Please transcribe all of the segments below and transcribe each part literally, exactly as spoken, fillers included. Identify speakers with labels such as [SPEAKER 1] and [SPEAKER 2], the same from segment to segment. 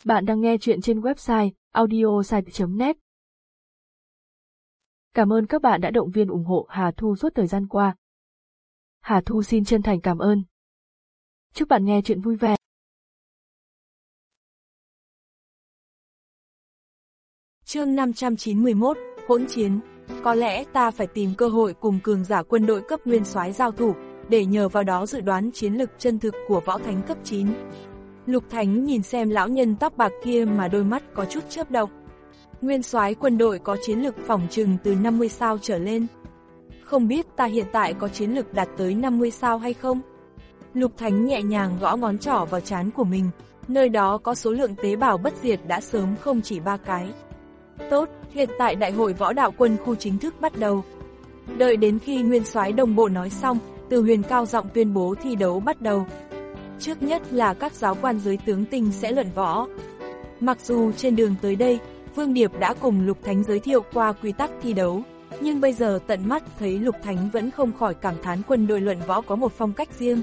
[SPEAKER 1] Bạn đang nghe chuyện trên website audiosite chấm net. Cảm ơn các bạn đã động viên ủng hộ Hà Thu suốt thời gian qua. Hà Thu xin chân thành cảm ơn. Chúc bạn nghe chuyện vui vẻ.
[SPEAKER 2] Chương năm trăm chín mươi mốt, hỗn chiến. Có lẽ ta phải tìm cơ hội cùng cường giả quân đội cấp nguyên soái giao thủ, để nhờ vào đó dự đoán chiến lực chân thực của võ thánh cấp chín. Lục Thánh nhìn xem lão nhân tóc bạc kia mà đôi mắt có chút chớp động. Nguyên soái quân đội có chiến lực phỏng chừng từ năm mươi sao trở lên. Không biết ta hiện tại có chiến lực đạt tới năm mươi sao hay không? Lục Thánh nhẹ nhàng gõ ngón trỏ vào trán của mình, nơi đó có số lượng tế bào bất diệt đã sớm không chỉ ba cái. Tốt, hiện tại đại hội võ đạo quân khu chính thức bắt đầu. Đợi đến khi nguyên soái đồng bộ nói xong, Từ Huyền cao giọng tuyên bố thi đấu bắt đầu. Trước nhất là các giáo quan giới tướng tinh sẽ luận võ. Mặc dù trên đường tới đây, Vương Điệp đã cùng Lục Thánh giới thiệu qua quy tắc thi đấu, nhưng bây giờ tận mắt thấy Lục Thánh vẫn không khỏi cảm thán quân đội luận võ có một phong cách riêng.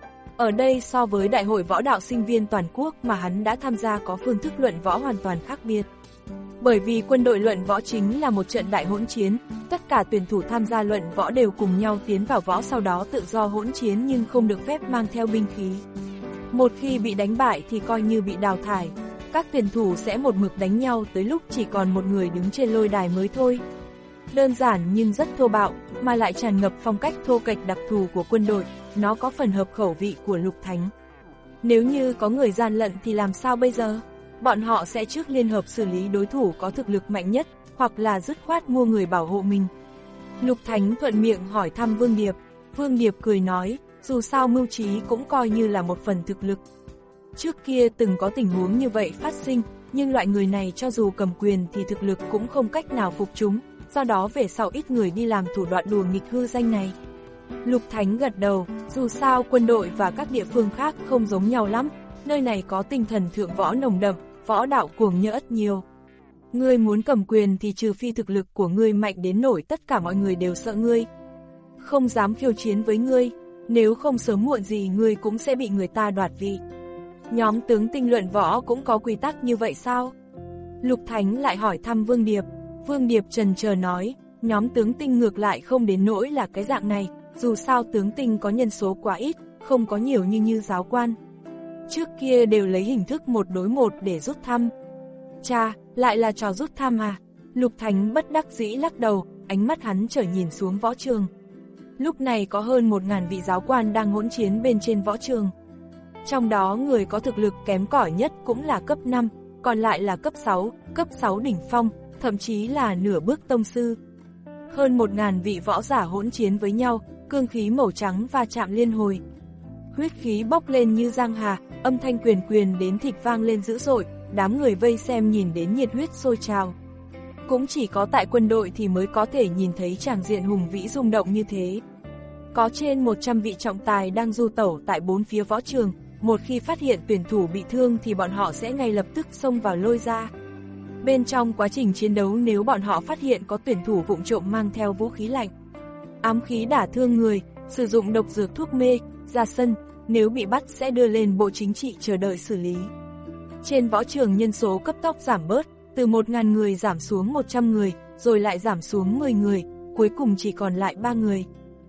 [SPEAKER 2] Ở đây so với đại hội võ đạo sinh viên toàn quốc mà hắn đã tham gia có phương thức luận võ hoàn toàn khác biệt. Bởi vì quân đội luận võ chính là một trận đại hỗn chiến, tất cả tuyển thủ tham gia luận võ đều cùng nhau tiến vào võ, sau đó tự do hỗn chiến nhưng không được phép mang theo binh khí. Một khi bị đánh bại thì coi như bị đào thải, các tuyển thủ sẽ một mực đánh nhau tới lúc chỉ còn một người đứng trên lôi đài mới thôi. Đơn giản nhưng rất thô bạo, mà lại tràn ngập phong cách thô kệch đặc thù của quân đội, nó có phần hợp khẩu vị của Lục Thánh. Nếu như có người gian lận thì làm sao bây giờ? Bọn họ sẽ trước liên hợp xử lý đối thủ có thực lực mạnh nhất, hoặc là dứt khoát mua người bảo hộ mình. Lục Thánh thuận miệng hỏi thăm Vương Điệp. Vương Điệp cười nói, dù sao mưu trí cũng coi như là một phần thực lực. Trước kia từng có tình huống như vậy phát sinh, nhưng loại người này cho dù cầm quyền thì thực lực cũng không cách nào phục chúng, do đó về sau ít người đi làm thủ đoạn đùa nghịch hư danh này. Lục Thánh gật đầu, dù sao quân đội và các địa phương khác không giống nhau lắm, nơi này có tinh thần thượng võ nồng đậm, võ đạo cuồng nhỡt nhiều. Ngươi muốn cầm quyền thì trừ phi thực lực của ngươi mạnh đến nổi tất cả mọi người đều sợ ngươi, không dám khiêu chiến với ngươi, nếu không sớm muộn gì ngươi cũng sẽ bị người ta đoạt vị. Nhóm tướng tinh luận võ cũng có quy tắc như vậy sao? Lục Thánh lại hỏi thăm Vương Điệp. Vương Điệp trần chờ nói, nhóm tướng tinh ngược lại không đến nỗi là cái dạng này, dù sao tướng tinh có nhân số quá ít, không có nhiều như như giáo quan. Trước kia đều lấy hình thức một đối một để rút thăm. Cha, lại là trò rút thăm à? Lục Thánh bất đắc dĩ lắc đầu, ánh mắt hắn trở nhìn xuống võ trường. Lúc này có hơn một ngàn vị giáo quan đang hỗn chiến bên trên võ trường. Trong đó người có thực lực kém cỏi nhất cũng là cấp năm, còn lại là cấp sáu, cấp sáu đỉnh phong, thậm chí là nửa bước tông sư. Hơn một ngàn vị võ giả hỗn chiến với nhau, cương khí màu trắng va chạm liên hồi. Huyết khí bốc lên như giang hà, âm thanh quyền quyền đến thịt vang lên dữ dội, đám người vây xem nhìn đến nhiệt huyết sôi trào. Cũng chỉ có tại quân đội thì mới có thể nhìn thấy tràng diện hùng vĩ rung động như thế. Có trên một trăm vị trọng tài đang du tẩu tại bốn phía võ trường, một khi phát hiện tuyển thủ bị thương thì bọn họ sẽ ngay lập tức xông vào lôi ra. Bên trong quá trình chiến đấu nếu bọn họ phát hiện có tuyển thủ vụng trộm mang theo vũ khí lạnh, ám khí đả thương người, sử dụng độc dược thuốc mê, ra sân, nếu bị bắt sẽ đưa lên bộ chính trị chờ đợi xử lý. Trên võ trường nhân số cấp tốc giảm bớt, từ một nghìn người giảm xuống một trăm người, rồi lại giảm xuống mười người, cuối cùng chỉ còn lại ba người.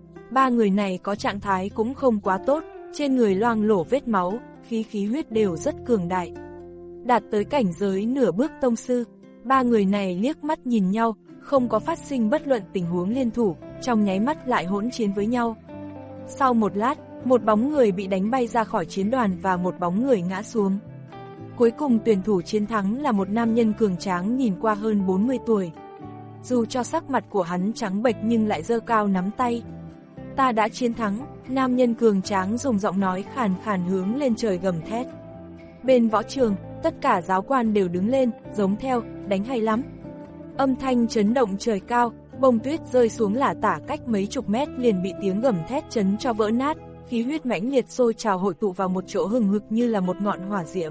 [SPEAKER 2] Ba người này có trạng thái cũng không quá tốt, trên người loang lổ vết máu, khí khí huyết đều rất cường đại. Đạt tới cảnh giới nửa bước tông sư, ba người này liếc mắt nhìn nhau, không có phát sinh bất luận tình huống liên thủ, trong nháy mắt lại hỗn chiến với nhau. Sau một lát, một bóng người bị đánh bay ra khỏi chiến đoàn và một bóng người ngã xuống. Cuối cùng tuyển thủ chiến thắng là một nam nhân cường tráng nhìn qua hơn bốn mươi tuổi. Dù cho sắc mặt của hắn trắng bệch nhưng lại giơ cao nắm tay. Ta đã chiến thắng, nam nhân cường tráng dùng giọng nói khàn khàn hướng lên trời gầm thét. Bên võ trường, tất cả giáo quan đều đứng lên, giống theo, đánh hay lắm. Âm thanh chấn động trời cao, bông tuyết rơi xuống lả tả cách mấy chục mét liền bị tiếng gầm thét chấn cho vỡ nát, khí huyết mãnh liệt sôi trào hội tụ vào một chỗ hừng hực như là một ngọn hỏa diễm.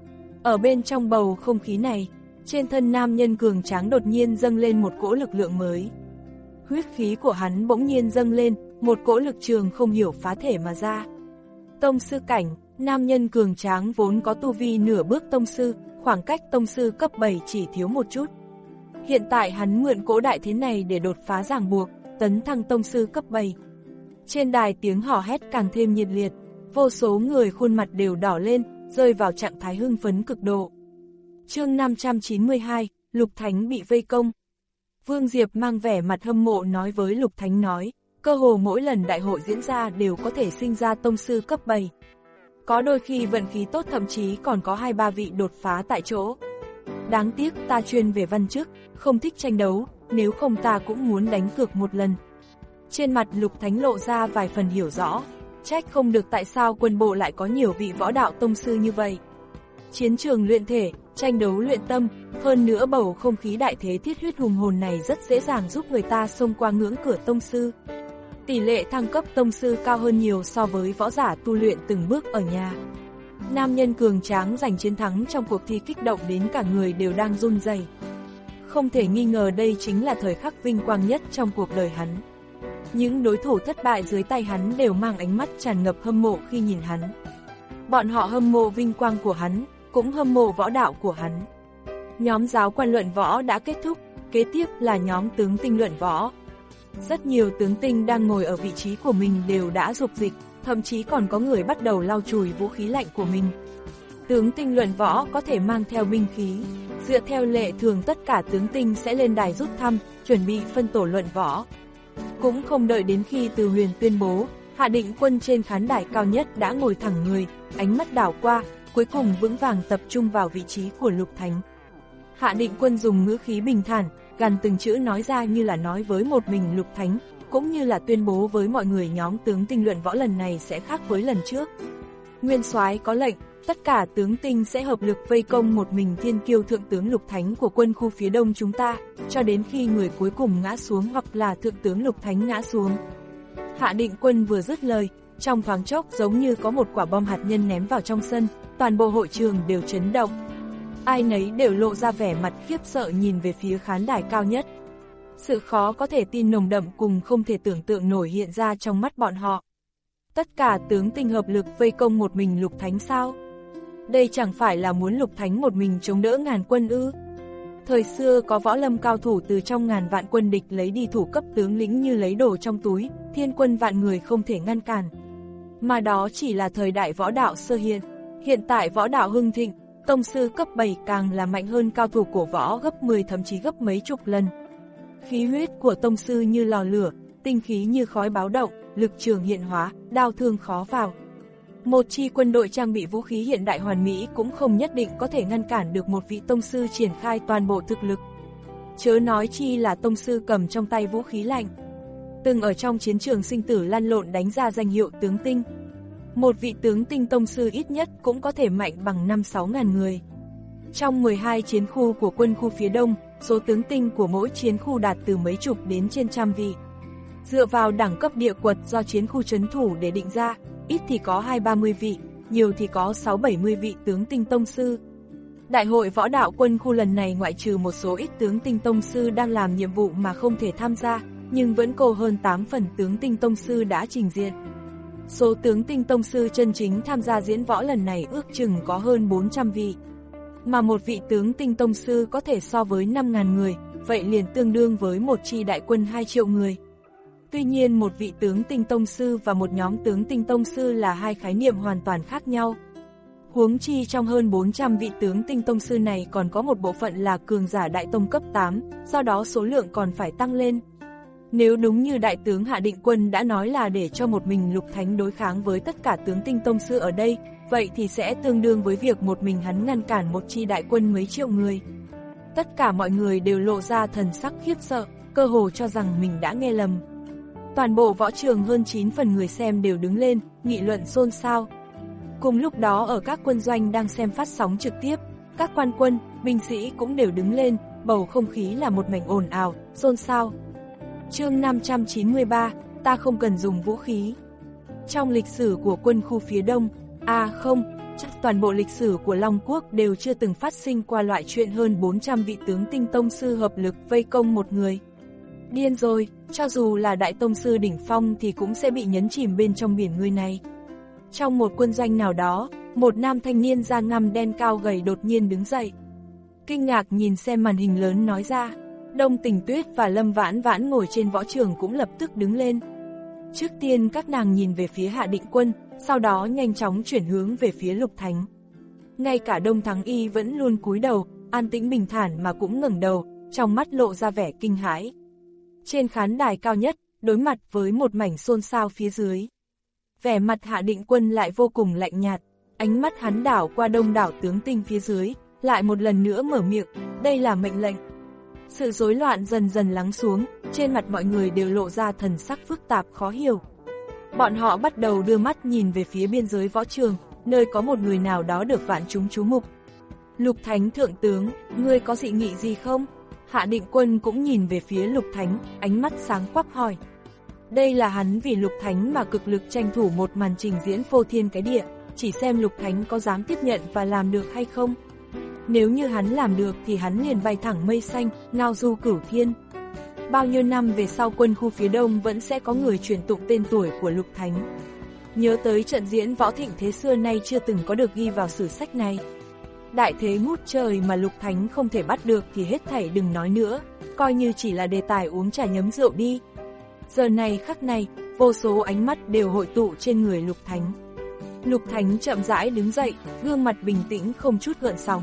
[SPEAKER 2] Ở bên trong bầu không khí này, trên thân nam nhân cường tráng đột nhiên dâng lên một cỗ lực lượng mới. Huyết khí của hắn bỗng nhiên dâng lên, một cỗ lực trường không hiểu phá thể mà ra. Tông sư cảnh, nam nhân cường tráng vốn có tu vi nửa bước tông sư, khoảng cách tông sư cấp bảy chỉ thiếu một chút. Hiện tại hắn mượn cỗ đại thế này để đột phá ràng buộc, tấn thăng tông sư cấp bảy. Trên đài tiếng hò hét càng thêm nhiệt liệt, vô số người khuôn mặt đều đỏ lên, rơi vào trạng thái hưng phấn cực độ. Chương năm trăm chín mươi hai, Lục Thánh bị vây công. Vương Diệp mang vẻ mặt hâm mộ nói với Lục Thánh nói, cơ hồ mỗi lần đại hội diễn ra đều có thể sinh ra tông sư cấp bảy. Có đôi khi vận khí tốt thậm chí còn có hai ba vị đột phá tại chỗ. Đáng tiếc ta chuyên về văn chức, không thích tranh đấu, nếu không ta cũng muốn đánh cược một lần. Trên mặt Lục Thánh lộ ra vài phần hiểu rõ, trách không được tại sao quân bộ lại có nhiều vị võ đạo tông sư như vậy. Chiến trường luyện thể, tranh đấu luyện tâm, hơn nữa bầu không khí đại thế thiết huyết hùng hồn này rất dễ dàng giúp người ta xông qua ngưỡng cửa tông sư. Tỷ lệ thăng cấp tông sư cao hơn nhiều so với võ giả tu luyện từng bước ở nhà. Nam nhân cường tráng giành chiến thắng trong cuộc thi kích động đến cả người đều đang run rẩy. Không thể nghi ngờ đây chính là thời khắc vinh quang nhất trong cuộc đời hắn. Những đối thủ thất bại dưới tay hắn đều mang ánh mắt tràn ngập hâm mộ khi nhìn hắn. Bọn họ hâm mộ vinh quang của hắn, cũng hâm mộ võ đạo của hắn. Nhóm giáo quan luận võ đã kết thúc, kế tiếp là nhóm tướng tinh luận võ. Rất nhiều tướng tinh đang ngồi ở vị trí của mình đều đã dục dịch, thậm chí còn có người bắt đầu lau chùi vũ khí lạnh của mình. Tướng tinh luận võ có thể mang theo binh khí, dựa theo lệ thường tất cả tướng tinh sẽ lên đài rút thăm, chuẩn bị phân tổ luận võ. Cũng không đợi đến khi Từ Huyền tuyên bố, Hạ Định Quân trên khán đài cao nhất đã ngồi thẳng người, ánh mắt đảo qua, cuối cùng vững vàng tập trung vào vị trí của Lục Thánh. Hạ Định Quân dùng ngữ khí bình thản, gằn từng chữ nói ra như là nói với một mình Lục Thánh, cũng như là tuyên bố với mọi người nhóm tướng tinh luận võ lần này sẽ khác với lần trước. Nguyên soái có lệnh, tất cả tướng tinh sẽ hợp lực vây công một mình thiên kiêu thượng tướng Lục Thánh của quân khu phía đông chúng ta, cho đến khi người cuối cùng ngã xuống hoặc là thượng tướng Lục Thánh ngã xuống. Hạ Định Quân vừa dứt lời, trong thoáng chốc giống như có một quả bom hạt nhân ném vào trong sân, toàn bộ hội trường đều chấn động. Ai nấy đều lộ ra vẻ mặt khiếp sợ nhìn về phía khán đài cao nhất. Sự khó có thể tin nồng đậm cùng không thể tưởng tượng nổi hiện ra trong mắt bọn họ. Tất cả tướng tinh hợp lực vây công một mình Lục Thánh sao? Đây chẳng phải là muốn Lục Thánh một mình chống đỡ ngàn quân ư? Thời xưa có võ lâm cao thủ từ trong ngàn vạn quân địch lấy đi thủ cấp tướng lĩnh như lấy đồ trong túi, thiên quân vạn người không thể ngăn cản. Mà đó chỉ là thời đại võ đạo sơ hiện. Hiện tại võ đạo hưng thịnh, tông sư cấp bảy càng là mạnh hơn cao thủ cổ võ gấp mười thậm chí gấp mấy chục lần. Khí huyết của tông sư như lò lửa, tinh khí như khói báo động, lực trường hiện hóa, đao thương khó vào. Một chi quân đội trang bị vũ khí hiện đại hoàn mỹ cũng không nhất định có thể ngăn cản được một vị tông sư triển khai toàn bộ thực lực. Chớ nói chi là tông sư cầm trong tay vũ khí lạnh. Từng ở trong chiến trường sinh tử lăn lộn đánh ra danh hiệu tướng tinh. Một vị tướng tinh tông sư ít nhất cũng có thể mạnh bằng năm sáu ngàn người. Trong mười hai chiến khu của quân khu phía đông, số tướng tinh của mỗi chiến khu đạt từ mấy chục đến trên trăm vị. Dựa vào đẳng cấp địa quật do chiến khu trấn thủ để định ra, ít thì có hai ba mươi vị, nhiều thì có sáu bảy mươi vị tướng tinh tông sư. Đại hội võ đạo quân khu lần này ngoại trừ một số ít tướng tinh tông sư đang làm nhiệm vụ mà không thể tham gia, nhưng vẫn có hơn tám phần tướng tinh tông sư đã trình diện. Số tướng tinh tông sư chân chính tham gia diễn võ lần này ước chừng có hơn bốn trăm vị. Mà một vị tướng tinh tông sư có thể so với năm ngàn người, vậy liền tương đương với một chi đại quân hai triệu người. Tuy nhiên một vị tướng tinh tông sư và một nhóm tướng tinh tông sư là hai khái niệm hoàn toàn khác nhau. Huống chi trong hơn bốn trăm vị tướng tinh tông sư này còn có một bộ phận là cường giả đại tông cấp tám, do đó số lượng còn phải tăng lên. Nếu đúng như đại tướng Hạ Định Quân đã nói là để cho một mình Lục Thánh đối kháng với tất cả tướng tinh tông sư ở đây, vậy thì sẽ tương đương với việc một mình hắn ngăn cản một chi đại quân mấy triệu người. Tất cả mọi người đều lộ ra thần sắc khiếp sợ, cơ hồ cho rằng mình đã nghe lầm. Toàn bộ võ trường hơn chín phần người xem đều đứng lên, nghị luận xôn xao. Cùng lúc đó ở các quân doanh đang xem phát sóng trực tiếp, các quan quân, binh sĩ cũng đều đứng lên, bầu không khí là một mảnh ồn ào, xôn xao. Chương năm trăm chín mươi ba, ta không cần dùng vũ khí. Trong lịch sử của quân khu phía đông, à không, chắc toàn bộ lịch sử của Long Quốc đều chưa từng phát sinh qua loại chuyện hơn bốn trăm vị tướng tinh tông sư hợp lực vây công một người. Điên rồi, cho dù là đại tông sư đỉnh phong thì cũng sẽ bị nhấn chìm bên trong biển người này. Trong một quân doanh nào đó, một nam thanh niên da ngăm đen cao gầy đột nhiên đứng dậy. kinh ngạc nhìn xem màn hình lớn nói ra. Đông Tình Tuyết và Lâm Vãn Vãn ngồi trên võ trường cũng lập tức đứng lên. Trước tiên các nàng nhìn về phía Hạ Định Quân, sau đó nhanh chóng chuyển hướng về phía Lục Thánh. Ngay cả Đông Thắng Y vẫn luôn cúi đầu, an tĩnh bình thản mà cũng ngẩng đầu, trong mắt lộ ra vẻ kinh hãi. Trên khán đài cao nhất, đối mặt với một mảnh xôn xao phía dưới. Vẻ mặt Hạ Định Quân lại vô cùng lạnh nhạt, ánh mắt hắn đảo qua đông đảo tướng tinh phía dưới, lại một lần nữa mở miệng, đây là mệnh lệnh. Sự rối loạn dần dần lắng xuống, trên mặt mọi người đều lộ ra thần sắc phức tạp khó hiểu. Bọn họ bắt đầu đưa mắt nhìn về phía biên giới võ trường, nơi có một người nào đó được vạn chúng chú mục. Lục Thánh thượng tướng, ngươi có dị nghị gì không? Hạ Định Quân cũng nhìn về phía Lục Thánh, ánh mắt sáng quắc hỏi. Đây là hắn vì Lục Thánh mà cực lực tranh thủ một màn trình diễn phô thiên cái địa, chỉ xem Lục Thánh có dám tiếp nhận và làm được hay không. Nếu như hắn làm được thì hắn liền bay thẳng mây xanh, ngao du cửu thiên. Bao nhiêu năm về sau quân khu phía đông vẫn sẽ có người truyền tụng tên tuổi của Lục Thánh. Nhớ tới trận diễn võ thịnh thế xưa nay chưa từng có được ghi vào sử sách này. Đại thế ngút trời mà Lục Thánh không thể bắt được thì hết thảy đừng nói nữa, coi như chỉ là đề tài uống trà nhấm rượu đi. Giờ này khắc này, vô số ánh mắt đều hội tụ trên người Lục Thánh. Lục Thánh chậm rãi đứng dậy, gương mặt bình tĩnh không chút gợn sóng.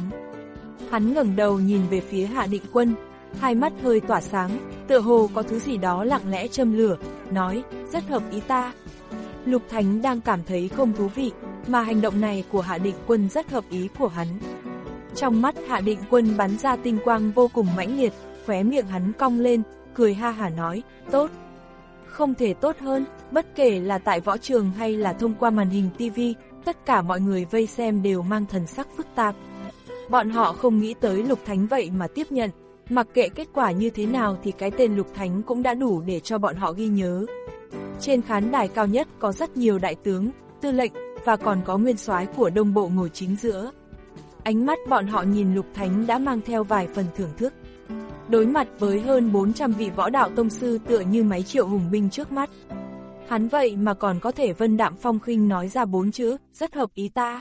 [SPEAKER 2] Hắn ngẩng đầu nhìn về phía Hạ Định Quân, hai mắt hơi tỏa sáng, tựa hồ có thứ gì đó lặng lẽ châm lửa, nói, rất hợp ý ta. Lục Thánh đang cảm thấy không thú vị, mà hành động này của Hạ Định Quân rất hợp ý của hắn. Trong mắt Hạ Định Quân bắn ra tinh quang vô cùng mãnh liệt, khóe miệng hắn cong lên, cười ha hả nói, tốt. Không thể tốt hơn, bất kể là tại võ trường hay là thông qua màn hình ti vi, tất cả mọi người vây xem đều mang thần sắc phức tạp. Bọn họ không nghĩ tới Lục Thánh vậy mà tiếp nhận, mặc kệ kết quả như thế nào thì cái tên Lục Thánh cũng đã đủ để cho bọn họ ghi nhớ. Trên khán đài cao nhất có rất nhiều đại tướng, tư lệnh, và còn có nguyên soái của Đông Bộ ngồi chính giữa. Ánh mắt bọn họ nhìn Lục Thánh đã mang theo vài phần thưởng thức. Đối mặt với hơn bốn trăm vị võ đạo tông sư tựa như mấy triệu hùng binh trước mắt. Hắn vậy mà còn có thể vân đạm phong khinh nói ra bốn chữ, rất hợp ý ta.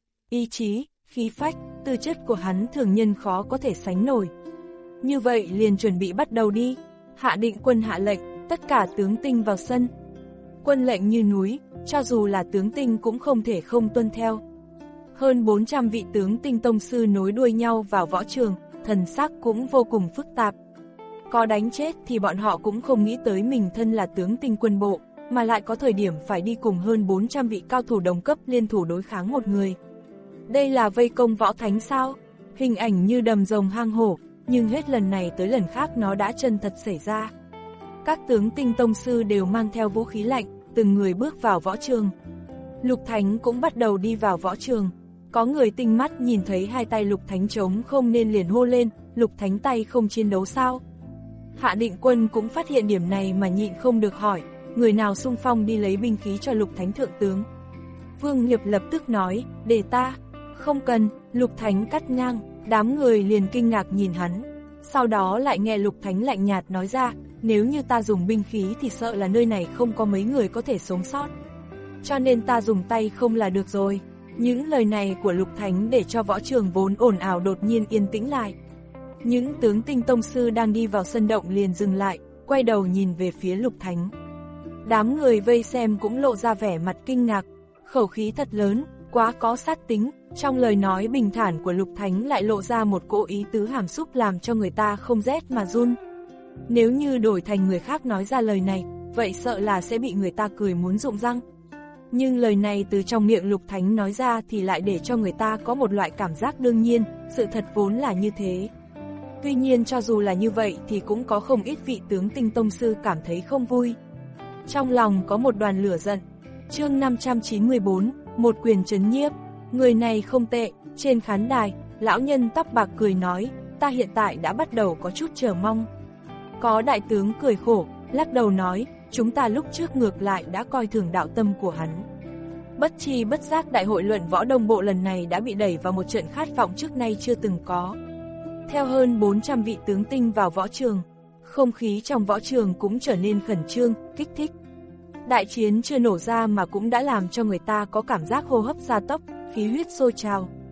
[SPEAKER 2] Ý chí, khí phách, tư chất của hắn thường nhân khó có thể sánh nổi. Như vậy liền chuẩn bị bắt đầu đi. Hạ Định Quân hạ lệnh, tất cả tướng tinh vào sân. Quân lệnh như núi, cho dù là tướng tinh cũng không thể không tuân theo. Hơn bốn trăm vị tướng tinh tông sư nối đuôi nhau vào võ trường, thần sắc cũng vô cùng phức tạp. Có đánh chết thì bọn họ cũng không nghĩ tới mình thân là tướng tinh quân bộ, mà lại có thời điểm phải đi cùng hơn bốn trăm vị cao thủ đồng cấp liên thủ đối kháng một người. Đây là vây công võ thánh sao? Hình ảnh như đầm rồng hang hổ, nhưng hết lần này tới lần khác nó đã chân thật xảy ra. Các tướng tinh tông sư đều mang theo vũ khí lạnh, từng người bước vào võ trường. Lục Thánh cũng bắt đầu đi vào võ trường. Có người tinh mắt nhìn thấy hai tay Lục Thánh trống không nên liền hô lên, Lục Thánh tay không chiến đấu sao? Hạ Định Quân cũng phát hiện điểm này mà nhịn không được hỏi, người nào xung phong đi lấy binh khí cho Lục Thánh thượng tướng? Vương Nghiệp lập tức nói, để ta. Không cần, Lục Thánh cắt ngang, đám người liền kinh ngạc nhìn hắn. Sau đó lại nghe Lục Thánh lạnh nhạt nói ra, nếu như ta dùng binh khí thì sợ là nơi này không có mấy người có thể sống sót. Cho nên ta dùng tay không là được rồi. Những lời này của Lục Thánh để cho võ trường vốn ồn ào đột nhiên yên tĩnh lại. Những tướng tinh tông sư đang đi vào sân động liền dừng lại, quay đầu nhìn về phía Lục Thánh. Đám người vây xem cũng lộ ra vẻ mặt kinh ngạc, khẩu khí thật lớn, quá có sát tính. Trong lời nói bình thản của Lục Thánh lại lộ ra một cỗ ý tứ hàm xúc làm cho người ta không rét mà run. Nếu như đổi thành người khác nói ra lời này, vậy sợ là sẽ bị người ta cười muốn rụng răng. Nhưng lời này từ trong miệng Lục Thánh nói ra thì lại để cho người ta có một loại cảm giác đương nhiên, sự thật vốn là như thế. Tuy nhiên cho dù là như vậy thì cũng có không ít vị tướng tinh tông sư cảm thấy không vui. Trong lòng có một đoàn lửa giận. Chương năm trăm chín mươi bốn, một quyền trấn nhiếp. Người này không tệ. Trên khán đài, lão nhân tóc bạc cười nói, ta hiện tại đã bắt đầu có chút chờ mong. Có đại tướng cười khổ, lắc đầu nói, chúng ta lúc trước ngược lại đã coi thường đạo tâm của hắn. Bất chi bất giác đại hội luận võ Đông Bộ lần này đã bị đẩy vào một trận khát vọng trước nay chưa từng có. Theo hơn bốn trăm vị tướng tinh vào võ trường, không khí trong võ trường cũng trở nên khẩn trương, kích thích. Đại chiến chưa nổ ra mà cũng đã làm cho người ta có cảm giác hô hấp gia tốc, khí huyết sôi trào.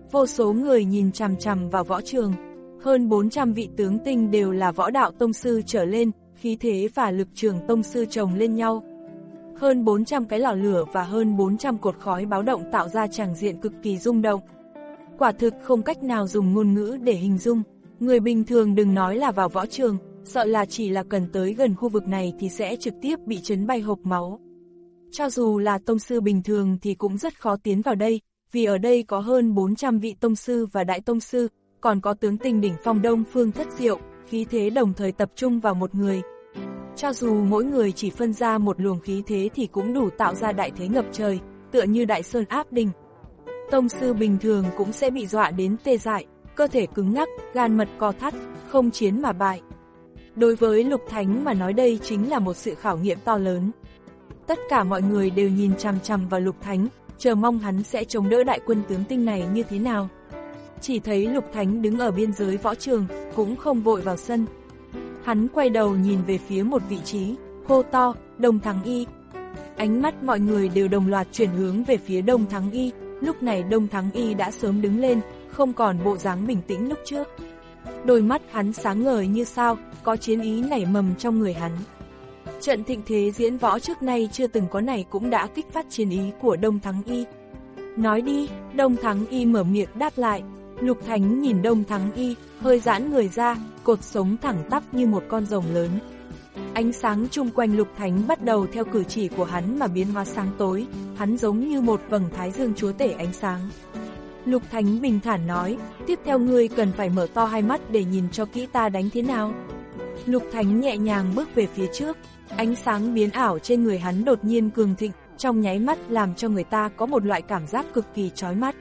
[SPEAKER 2] Vô số người nhìn chằm chằm vào võ trường. Hơn bốn trăm vị tướng tinh đều là võ đạo tông sư trở lên, khí thế và lực trường tông sư chồng lên nhau. Hơn bốn trăm cái lò lửa và hơn bốn trăm cột khói báo động tạo ra tràng diện cực kỳ rung động. Quả thực không cách nào dùng ngôn ngữ để hình dung. Người bình thường đừng nói là vào võ trường, sợ là chỉ là cần tới gần khu vực này thì sẽ trực tiếp bị chấn bay hộc máu. Cho dù là tông sư bình thường thì cũng rất khó tiến vào đây, vì ở đây có hơn bốn trăm vị tông sư và đại tông sư, còn có tướng tinh đỉnh phong Đông Phương Thất Diệu, khí thế đồng thời tập trung vào một người. Cho dù mỗi người chỉ phân ra một luồng khí thế thì cũng đủ tạo ra đại thế ngập trời, tựa như đại sơn áp đỉnh. Tông sư bình thường cũng sẽ bị dọa đến tê dại, cơ thể cứng ngắc, gan mật co thắt, không chiến mà bại. Đối với Lục Thánh mà nói đây chính là một sự khảo nghiệm to lớn. Tất cả mọi người đều nhìn chằm chằm vào Lục Thánh, chờ mong hắn sẽ chống đỡ đại quân tướng tinh này như thế nào. Chỉ thấy Lục Thánh đứng ở biên giới võ trường, cũng không vội vào sân. Hắn quay đầu nhìn về phía một vị trí, hô to, Đông Thắng Y. Ánh mắt mọi người đều đồng loạt chuyển hướng về phía Đông Thắng Y, lúc này Đông Thắng Y đã sớm đứng lên, không còn bộ dáng bình tĩnh lúc trước. Đôi mắt hắn sáng ngời như sao, có chiến ý nảy mầm trong người hắn. Trận thịnh thế diễn võ trước nay chưa từng có này cũng đã kích phát chiến ý của Đông Thắng Y. Nói đi, Đông Thắng Y mở miệng đáp lại. Lục Thánh nhìn Đông Thắng Y, hơi giãn người ra, cột sống thẳng tắp như một con rồng lớn. Ánh sáng chung quanh Lục Thánh bắt đầu theo cử chỉ của hắn mà biến hóa sáng tối, hắn giống như một vầng thái dương chúa tể ánh sáng. Lục Thánh bình thản nói, tiếp theo ngươi cần phải mở to hai mắt để nhìn cho kỹ ta đánh thế nào. Lục Thánh nhẹ nhàng bước về phía trước, ánh sáng biến ảo trên người hắn đột nhiên cường thịnh, trong nháy mắt làm cho người ta có một loại cảm giác cực kỳ chói mắt.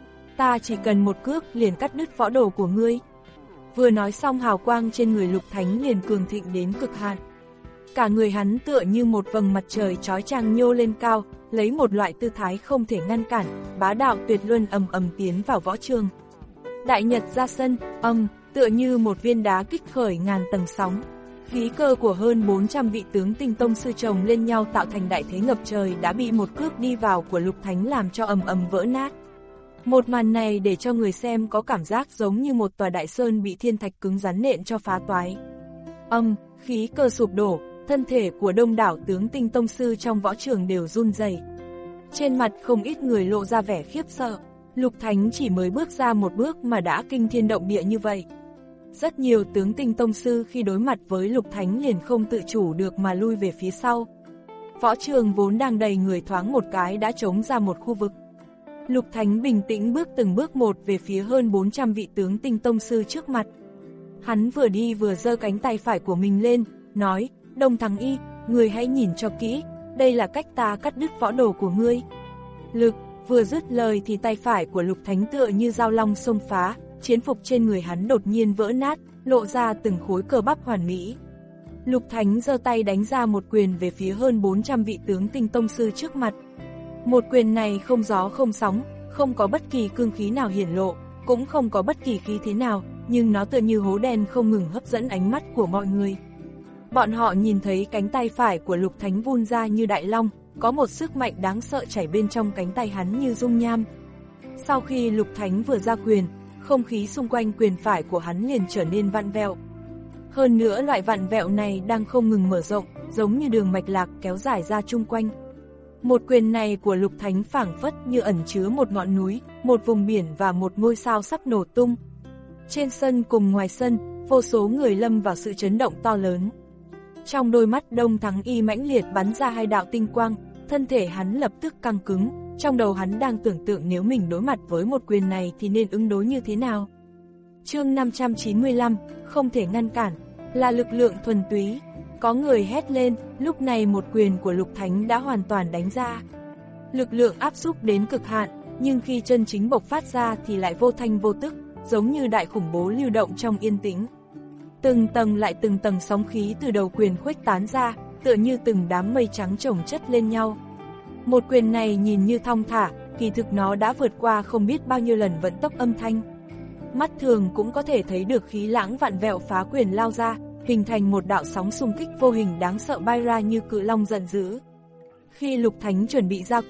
[SPEAKER 2] Ta chỉ cần một cước liền cắt đứt võ đồ của ngươi. Vừa nói xong hào quang trên người Lục Thánh liền cường thịnh đến cực hạn. Cả người hắn tựa như một vầng mặt trời chói chang nhô lên cao, lấy một loại tư thái không thể ngăn cản, bá đạo tuyệt luân ầm ầm tiến vào võ trường. Đại Nhật ra sân, âm, tựa như một viên đá kích khởi ngàn tầng sóng. Khí cơ của hơn bốn trăm vị tướng tinh tông sư chồng lên nhau tạo thành đại thế ngập trời đã bị một cước đi vào của Lục Thánh làm cho ầm ầm vỡ nát. Một màn này để cho người xem có cảm giác giống như một tòa đại sơn bị thiên thạch cứng rắn nện cho phá toái. Âm, khí cơ sụp đổ, thân thể của đông đảo tướng tinh tông sư trong võ trường đều run rẩy. Trên mặt không ít người lộ ra vẻ khiếp sợ, Lục Thánh chỉ mới bước ra một bước mà đã kinh thiên động địa như vậy. Rất nhiều tướng tinh tông sư khi đối mặt với Lục Thánh liền không tự chủ được mà lui về phía sau. Võ trường vốn đang đầy người thoáng một cái đã trống ra một khu vực. Lục Thánh bình tĩnh bước từng bước một về phía hơn bốn trăm vị tướng tinh tông sư trước mặt. Hắn vừa đi vừa giơ cánh tay phải của mình lên, nói, Đông Thắng Y, người hãy nhìn cho kỹ, đây là cách ta cắt đứt võ đồ của ngươi. Lực, vừa dứt lời thì tay phải của Lục Thánh tựa như dao long xông phá, chiến phục trên người hắn đột nhiên vỡ nát, lộ ra từng khối cơ bắp hoàn mỹ. Lục Thánh giơ tay đánh ra một quyền về phía hơn bốn trăm vị tướng tinh tông sư trước mặt. Một quyền này không gió không sóng, không có bất kỳ cương khí nào hiển lộ, cũng không có bất kỳ khí thế nào, nhưng nó tựa như hố đen không ngừng hấp dẫn ánh mắt của mọi người. Bọn họ nhìn thấy cánh tay phải của Lục Thánh vun ra như đại long, có một sức mạnh đáng sợ chảy bên trong cánh tay hắn như dung nham. Sau khi Lục Thánh vừa ra quyền, không khí xung quanh quyền phải của hắn liền trở nên vặn vẹo. Hơn nữa loại vặn vẹo này đang không ngừng mở rộng, giống như đường mạch lạc kéo dài ra chung quanh. Một quyền này của Lục Thánh phảng phất như ẩn chứa một ngọn núi, một vùng biển và một ngôi sao sắp nổ tung. Trên sân cùng ngoài sân, vô số người lâm vào sự chấn động to lớn. Trong đôi mắt Đông Thắng Y mãnh liệt bắn ra hai đạo tinh quang, thân thể hắn lập tức căng cứng, trong đầu hắn đang tưởng tượng nếu mình đối mặt với một quyền này thì nên ứng đối như thế nào. Chương năm trăm chín mươi lăm, không thể ngăn cản, là lực lượng thuần túy. Có người hét lên, lúc này một quyền của Lục Thánh đã hoàn toàn đánh ra. Lực lượng áp xúc đến cực hạn, nhưng khi chân chính bộc phát ra thì lại vô thanh vô tức, giống như đại khủng bố lưu động trong yên tĩnh. Từng tầng lại từng tầng sóng khí từ đầu quyền khuếch tán ra, tựa như từng đám mây trắng chồng chất lên nhau. Một quyền này nhìn như thong thả, kỳ thực nó đã vượt qua không biết bao nhiêu lần vận tốc âm thanh. Mắt thường cũng có thể thấy được khí lãng vặn vẹo phá quyền lao ra, hình thành một đạo sóng xung kích vô hình đáng sợ bay ra như cự long giận dữ. Khi Lục Thánh chuẩn bị ra quyền,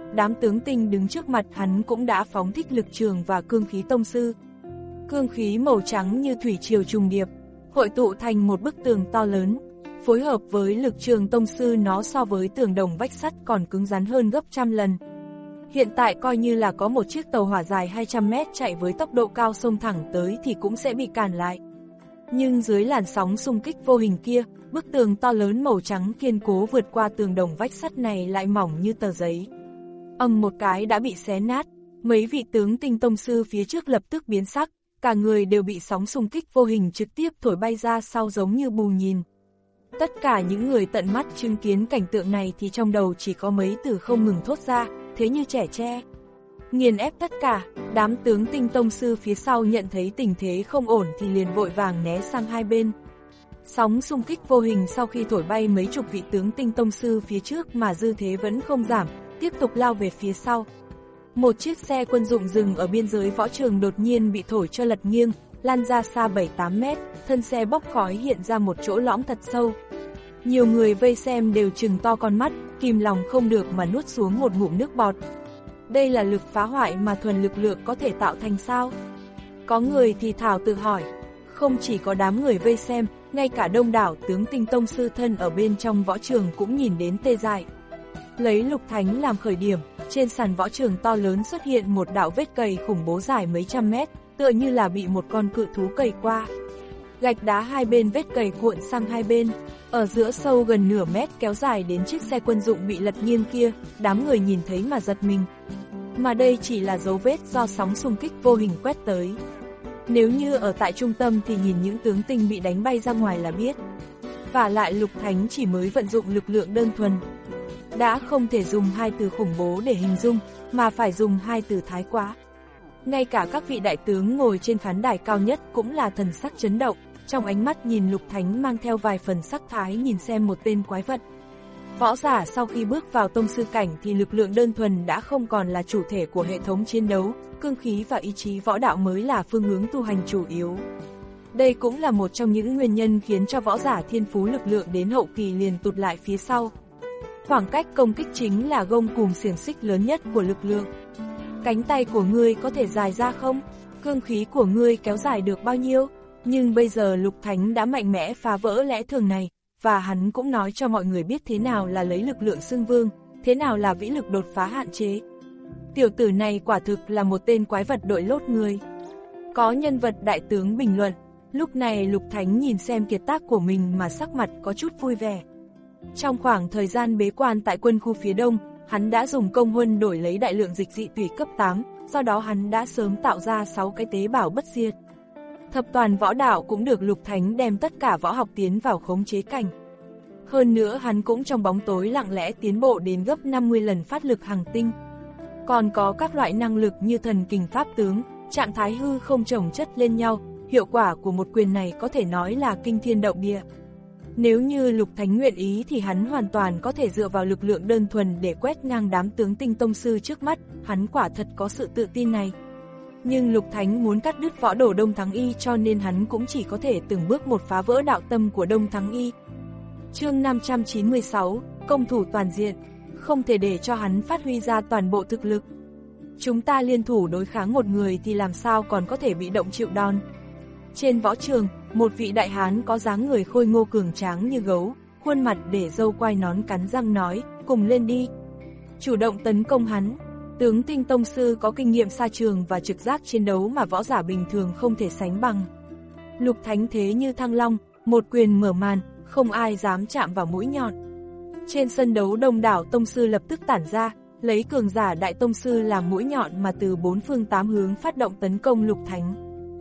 [SPEAKER 2] đám tướng tinh đứng trước mặt hắn cũng đã phóng thích lực trường và cương khí tông sư. Cương khí màu trắng như thủy triều trùng điệp, hội tụ thành một bức tường to lớn. Phối hợp với lực trường tông sư, nó so với tường đồng vách sắt còn cứng rắn hơn gấp trăm lần. Hiện tại coi như là có một chiếc tàu hỏa dài hai trăm mét chạy với tốc độ cao xông thẳng tới thì cũng sẽ bị cản lại. Nhưng dưới làn sóng xung kích vô hình kia, bức tường to lớn màu trắng kiên cố vượt qua tường đồng vách sắt này lại mỏng như tờ giấy. Ầm một cái đã bị xé nát, mấy vị tướng tinh tông sư phía trước lập tức biến sắc, cả người đều bị sóng xung kích vô hình trực tiếp thổi bay ra sau giống như bù nhìn. Tất cả những người tận mắt chứng kiến cảnh tượng này thì trong đầu chỉ có mấy từ không ngừng thốt ra, thế như trẻ tre. Nghiền ép tất cả, đám tướng tinh tông sư phía sau nhận thấy tình thế không ổn thì liền vội vàng né sang hai bên. Sóng xung kích vô hình sau khi thổi bay mấy chục vị tướng tinh tông sư phía trước mà dư thế vẫn không giảm, tiếp tục lao về phía sau. Một chiếc xe quân dụng dừng ở biên giới võ trường đột nhiên bị thổi cho lật nghiêng, lan ra xa bảy tám mét, thân xe bốc khói hiện ra một chỗ lõm thật sâu. Nhiều người vây xem đều trừng to con mắt, kìm lòng không được mà nuốt xuống một ngụm nước bọt. Đây là lực phá hoại mà thuần lực lượng có thể tạo thành sao? Có người thì thảo tự hỏi, không chỉ có đám người vây xem, ngay cả đông đảo tướng tinh tông sư thân ở bên trong võ trường cũng nhìn đến tê dại. Lấy Lục Thánh làm khởi điểm, trên sàn võ trường to lớn xuất hiện một đạo vết cày khủng bố dài mấy trăm mét, tựa như là bị một con cự thú cày qua. Gạch đá hai bên vết cày cuộn sang hai bên, ở giữa sâu gần nửa mét kéo dài đến chiếc xe quân dụng bị lật nghiêng kia, đám người nhìn thấy mà giật mình. Mà đây chỉ là dấu vết do sóng xung kích vô hình quét tới. Nếu như ở tại trung tâm thì nhìn những tướng tinh bị đánh bay ra ngoài là biết. Và lại Lục Thánh chỉ mới vận dụng lực lượng đơn thuần. Đã không thể dùng hai từ khủng bố để hình dung, mà phải dùng hai từ thái quá. Ngay cả các vị đại tướng ngồi trên khán đài cao nhất cũng là thần sắc chấn động, trong ánh mắt nhìn Lục Thánh mang theo vài phần sắc thái nhìn xem một tên quái vật. Võ giả sau khi bước vào tông sư cảnh thì lực lượng đơn thuần đã không còn là chủ thể của hệ thống chiến đấu, cương khí và ý chí võ đạo mới là phương hướng tu hành chủ yếu. Đây cũng là một trong những nguyên nhân khiến cho võ giả thiên phú lực lượng đến hậu kỳ liền tụt lại phía sau. Khoảng cách công kích chính là gông cùm xiềng xích lớn nhất của lực lượng. Cánh tay của ngươi có thể dài ra không? Cương khí của ngươi kéo dài được bao nhiêu? Nhưng bây giờ Lục Thánh đã mạnh mẽ phá vỡ lẽ thường này, và hắn cũng nói cho mọi người biết thế nào là lấy lực lượng xưng vương, thế nào là vĩ lực đột phá hạn chế. Tiểu tử này quả thực là một tên quái vật đội lốt người. Có nhân vật đại tướng bình luận, lúc này Lục Thánh nhìn xem kiệt tác của mình mà sắc mặt có chút vui vẻ. Trong khoảng thời gian bế quan tại quân khu phía đông, hắn đã dùng công huân đổi lấy đại lượng dịch dị tùy cấp tám, do đó hắn đã sớm tạo ra sáu cái tế bào bất diệt. Thập toàn võ đạo cũng được Lục Thánh đem tất cả võ học tiến vào khống chế cảnh. Hơn nữa hắn cũng trong bóng tối lặng lẽ tiến bộ đến gấp năm mươi lần phát lực hằng tinh. Còn có các loại năng lực như thần kình pháp tướng, trạng thái hư không chồng chất lên nhau, hiệu quả của một quyền này có thể nói là kinh thiên động địa. Nếu như Lục Thánh nguyện ý thì hắn hoàn toàn có thể dựa vào lực lượng đơn thuần để quét ngang đám tướng tinh tông sư trước mắt, hắn quả thật có sự tự tin này. Nhưng Lục Thánh muốn cắt đứt võ đồ Đông Thắng Y cho nên hắn cũng chỉ có thể từng bước một phá vỡ đạo tâm của Đông Thắng Y. Chương năm trăm chín mươi sáu, công thủ toàn diện, không thể để cho hắn phát huy ra toàn bộ thực lực. Chúng ta liên thủ đối kháng một người thì làm sao còn có thể bị động chịu đòn. Trên võ trường, một vị đại hán có dáng người khôi ngô cường tráng như gấu, khuôn mặt để râu quai nón cắn răng nói, cùng lên đi. Chủ động tấn công hắn. Tướng tinh tông sư có kinh nghiệm xa trường và trực giác chiến đấu mà võ giả bình thường không thể sánh bằng. Lục Thánh thế như thăng long, một quyền mở màn, không ai dám chạm vào mũi nhọn. Trên sân đấu đông đảo tông sư lập tức tản ra, lấy cường giả đại tông sư làm mũi nhọn mà từ bốn phương tám hướng phát động tấn công Lục Thánh.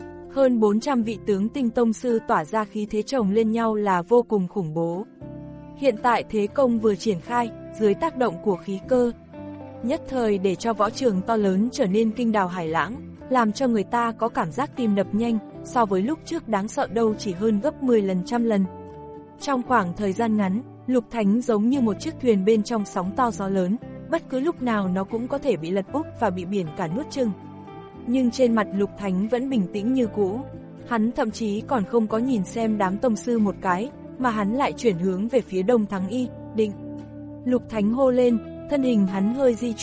[SPEAKER 2] Hơn bốn trăm vị tướng tinh tông sư tỏa ra khí thế chồng lên nhau là vô cùng khủng bố. Hiện tại thế công vừa triển khai, dưới tác động của khí cơ, nhất thời để cho võ trường to lớn trở nên kinh đào hải lãng, làm cho người ta có cảm giác tim đập nhanh, so với lúc trước đáng sợ đâu chỉ hơn gấp mười lần trăm lần. Trong khoảng thời gian ngắn, Lục Thánh giống như một chiếc thuyền bên trong sóng to gió lớn, bất cứ lúc nào nó cũng có thể bị lật úp và bị biển cả nuốt chửng. Nhưng trên mặt Lục Thánh vẫn bình tĩnh như cũ, hắn thậm chí còn không có nhìn xem đám tông sư một cái, mà hắn lại chuyển hướng về phía Đông Thắng Y, định. Lục Thánh hô lên, thân hình hắn hơi di chuyển,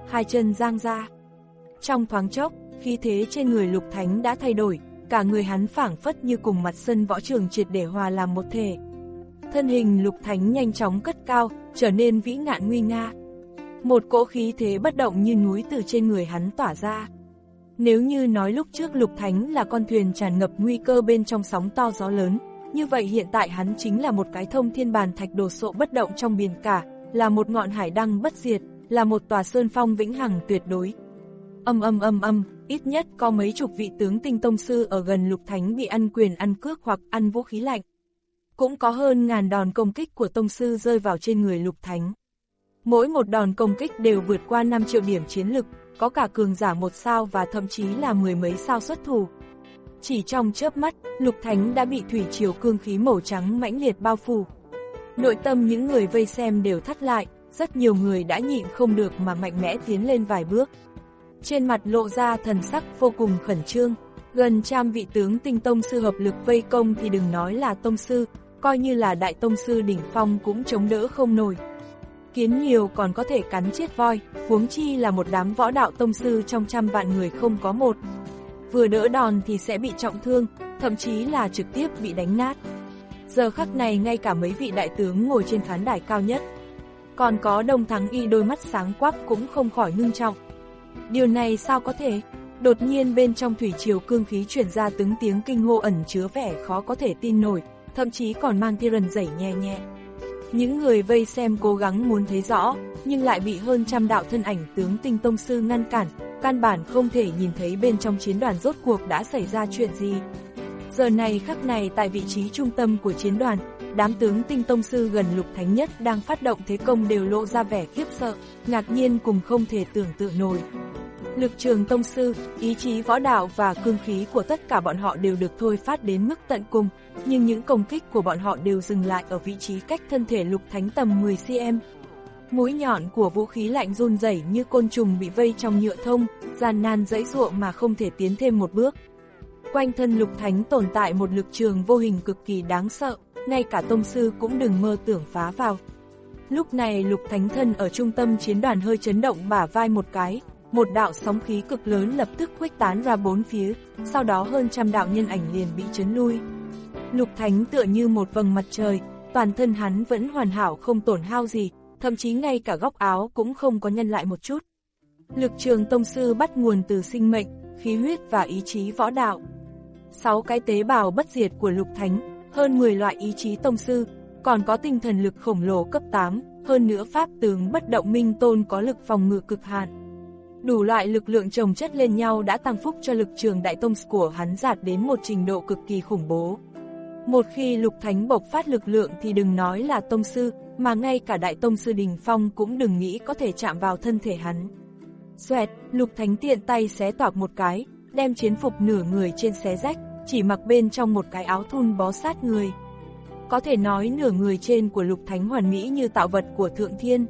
[SPEAKER 2] hai chân giang ra. Trong thoáng chốc, khí thế trên người Lục Thánh đã thay đổi, cả người hắn phảng phất như cùng mặt sân võ trường triệt để hòa làm một thể. Thân hình Lục Thánh nhanh chóng cất cao, trở nên vĩ ngạn nguy nga. Một cỗ khí thế bất động như núi từ trên người hắn tỏa ra. Nếu như nói lúc trước Lục Thánh là con thuyền tràn ngập nguy cơ bên trong sóng to gió lớn, như vậy hiện tại hắn chính là một cái thông thiên bàn thạch đồ sộ bất động trong biển cả, là một ngọn hải đăng bất diệt, là một tòa sơn phong vĩnh hằng tuyệt đối. Âm âm âm âm, ít nhất có mấy chục vị tướng tinh tông sư ở gần Lục Thánh bị ăn quyền ăn cước hoặc ăn vũ khí lạnh. Cũng có hơn ngàn đòn công kích của tông sư rơi vào trên người Lục Thánh. Mỗi một đòn công kích đều vượt qua năm triệu điểm chiến lực, có cả cường giả một sao và thậm chí là mười mấy sao xuất thủ. Chỉ trong chớp mắt, Lục Thánh đã bị thủy triều cương khí màu trắng mãnh liệt bao phủ. Nội tâm những người vây xem đều thắt lại, rất nhiều người đã nhịn không được mà mạnh mẽ tiến lên vài bước. Trên mặt lộ ra thần sắc vô cùng khẩn trương, gần trăm vị tướng tinh tông sư hợp lực vây công thì đừng nói là tông sư, coi như là đại tông sư đỉnh phong cũng chống đỡ không nổi. Kiến nhiều còn có thể cắn chết voi, huống chi là một đám võ đạo tông sư trong trăm vạn người không có một. Vừa đỡ đòn thì sẽ bị trọng thương, thậm chí là trực tiếp bị đánh nát. Giờ khắc này ngay cả mấy vị đại tướng ngồi trên khán đài cao nhất, còn có Đông Thắng Y đôi mắt sáng quắc cũng không khỏi ngưng trọng. Điều này sao có thể? Đột nhiên bên trong thủy triều cương khí truyền ra từng tiếng kinh hô ẩn chứa vẻ khó có thể tin nổi, thậm chí còn mang tia rần rẩy nhẹ nhẹ. Những người vây xem cố gắng muốn thấy rõ, nhưng lại bị hơn trăm đạo thân ảnh tướng tinh tông sư ngăn cản, căn bản không thể nhìn thấy bên trong chiến đoàn rốt cuộc đã xảy ra chuyện gì. Giờ này khắc này tại vị trí trung tâm của chiến đoàn, đám tướng tinh tông sư gần Lục Thánh nhất đang phát động thế công đều lộ ra vẻ khiếp sợ, ngạc nhiên cùng không thể tưởng tượng nổi. Lực trường tông sư, ý chí võ đạo và cương khí của tất cả bọn họ đều được thôi phát đến mức tận cùng, nhưng những công kích của bọn họ đều dừng lại ở vị trí cách thân thể Lục Thánh tầm mười xăng-ti-mét. Mũi nhọn của vũ khí lạnh run rẩy như côn trùng bị vây trong nhựa thông, gian nan giãy giụa mà không thể tiến thêm một bước. Quanh thân Lục Thánh tồn tại một lực trường vô hình cực kỳ đáng sợ, ngay cả tông sư cũng đừng mơ tưởng phá vào. Lúc này Lục Thánh thân ở trung tâm chiến đoàn hơi chấn động bả vai một cái, một đạo sóng khí cực lớn lập tức khuếch tán ra bốn phía, sau đó hơn trăm đạo nhân ảnh liền bị chấn lui. Lục Thánh tựa như một vầng mặt trời, toàn thân hắn vẫn hoàn hảo không tổn hao gì, thậm chí ngay cả góc áo cũng không có nhăn lại một chút. Lực trường tông sư bắt nguồn từ sinh mệnh, khí huyết và ý chí võ đạo. Sáu cái tế bào bất diệt của Lục Thánh, hơn mười loại ý chí tông sư, còn có tinh thần lực khổng lồ cấp tám, hơn nữa pháp tướng bất động minh tôn có lực phòng ngự cực hạn. Đủ loại lực lượng chồng chất lên nhau đã tăng phúc cho lực trường đại tông của hắn đạt đến một trình độ cực kỳ khủng bố. Một khi Lục Thánh bộc phát lực lượng thì đừng nói là tông sư, mà ngay cả đại tông sư đỉnh phong cũng đừng nghĩ có thể chạm vào thân thể hắn. Xoẹt, Lục Thánh tiện tay xé toạc một cái, đem chiến phục nửa người trên xé rách, chỉ mặc bên trong một cái áo thun bó sát người. Có thể nói nửa người trên của Lục Thánh hoàn mỹ như tạo vật của Thượng Thiên.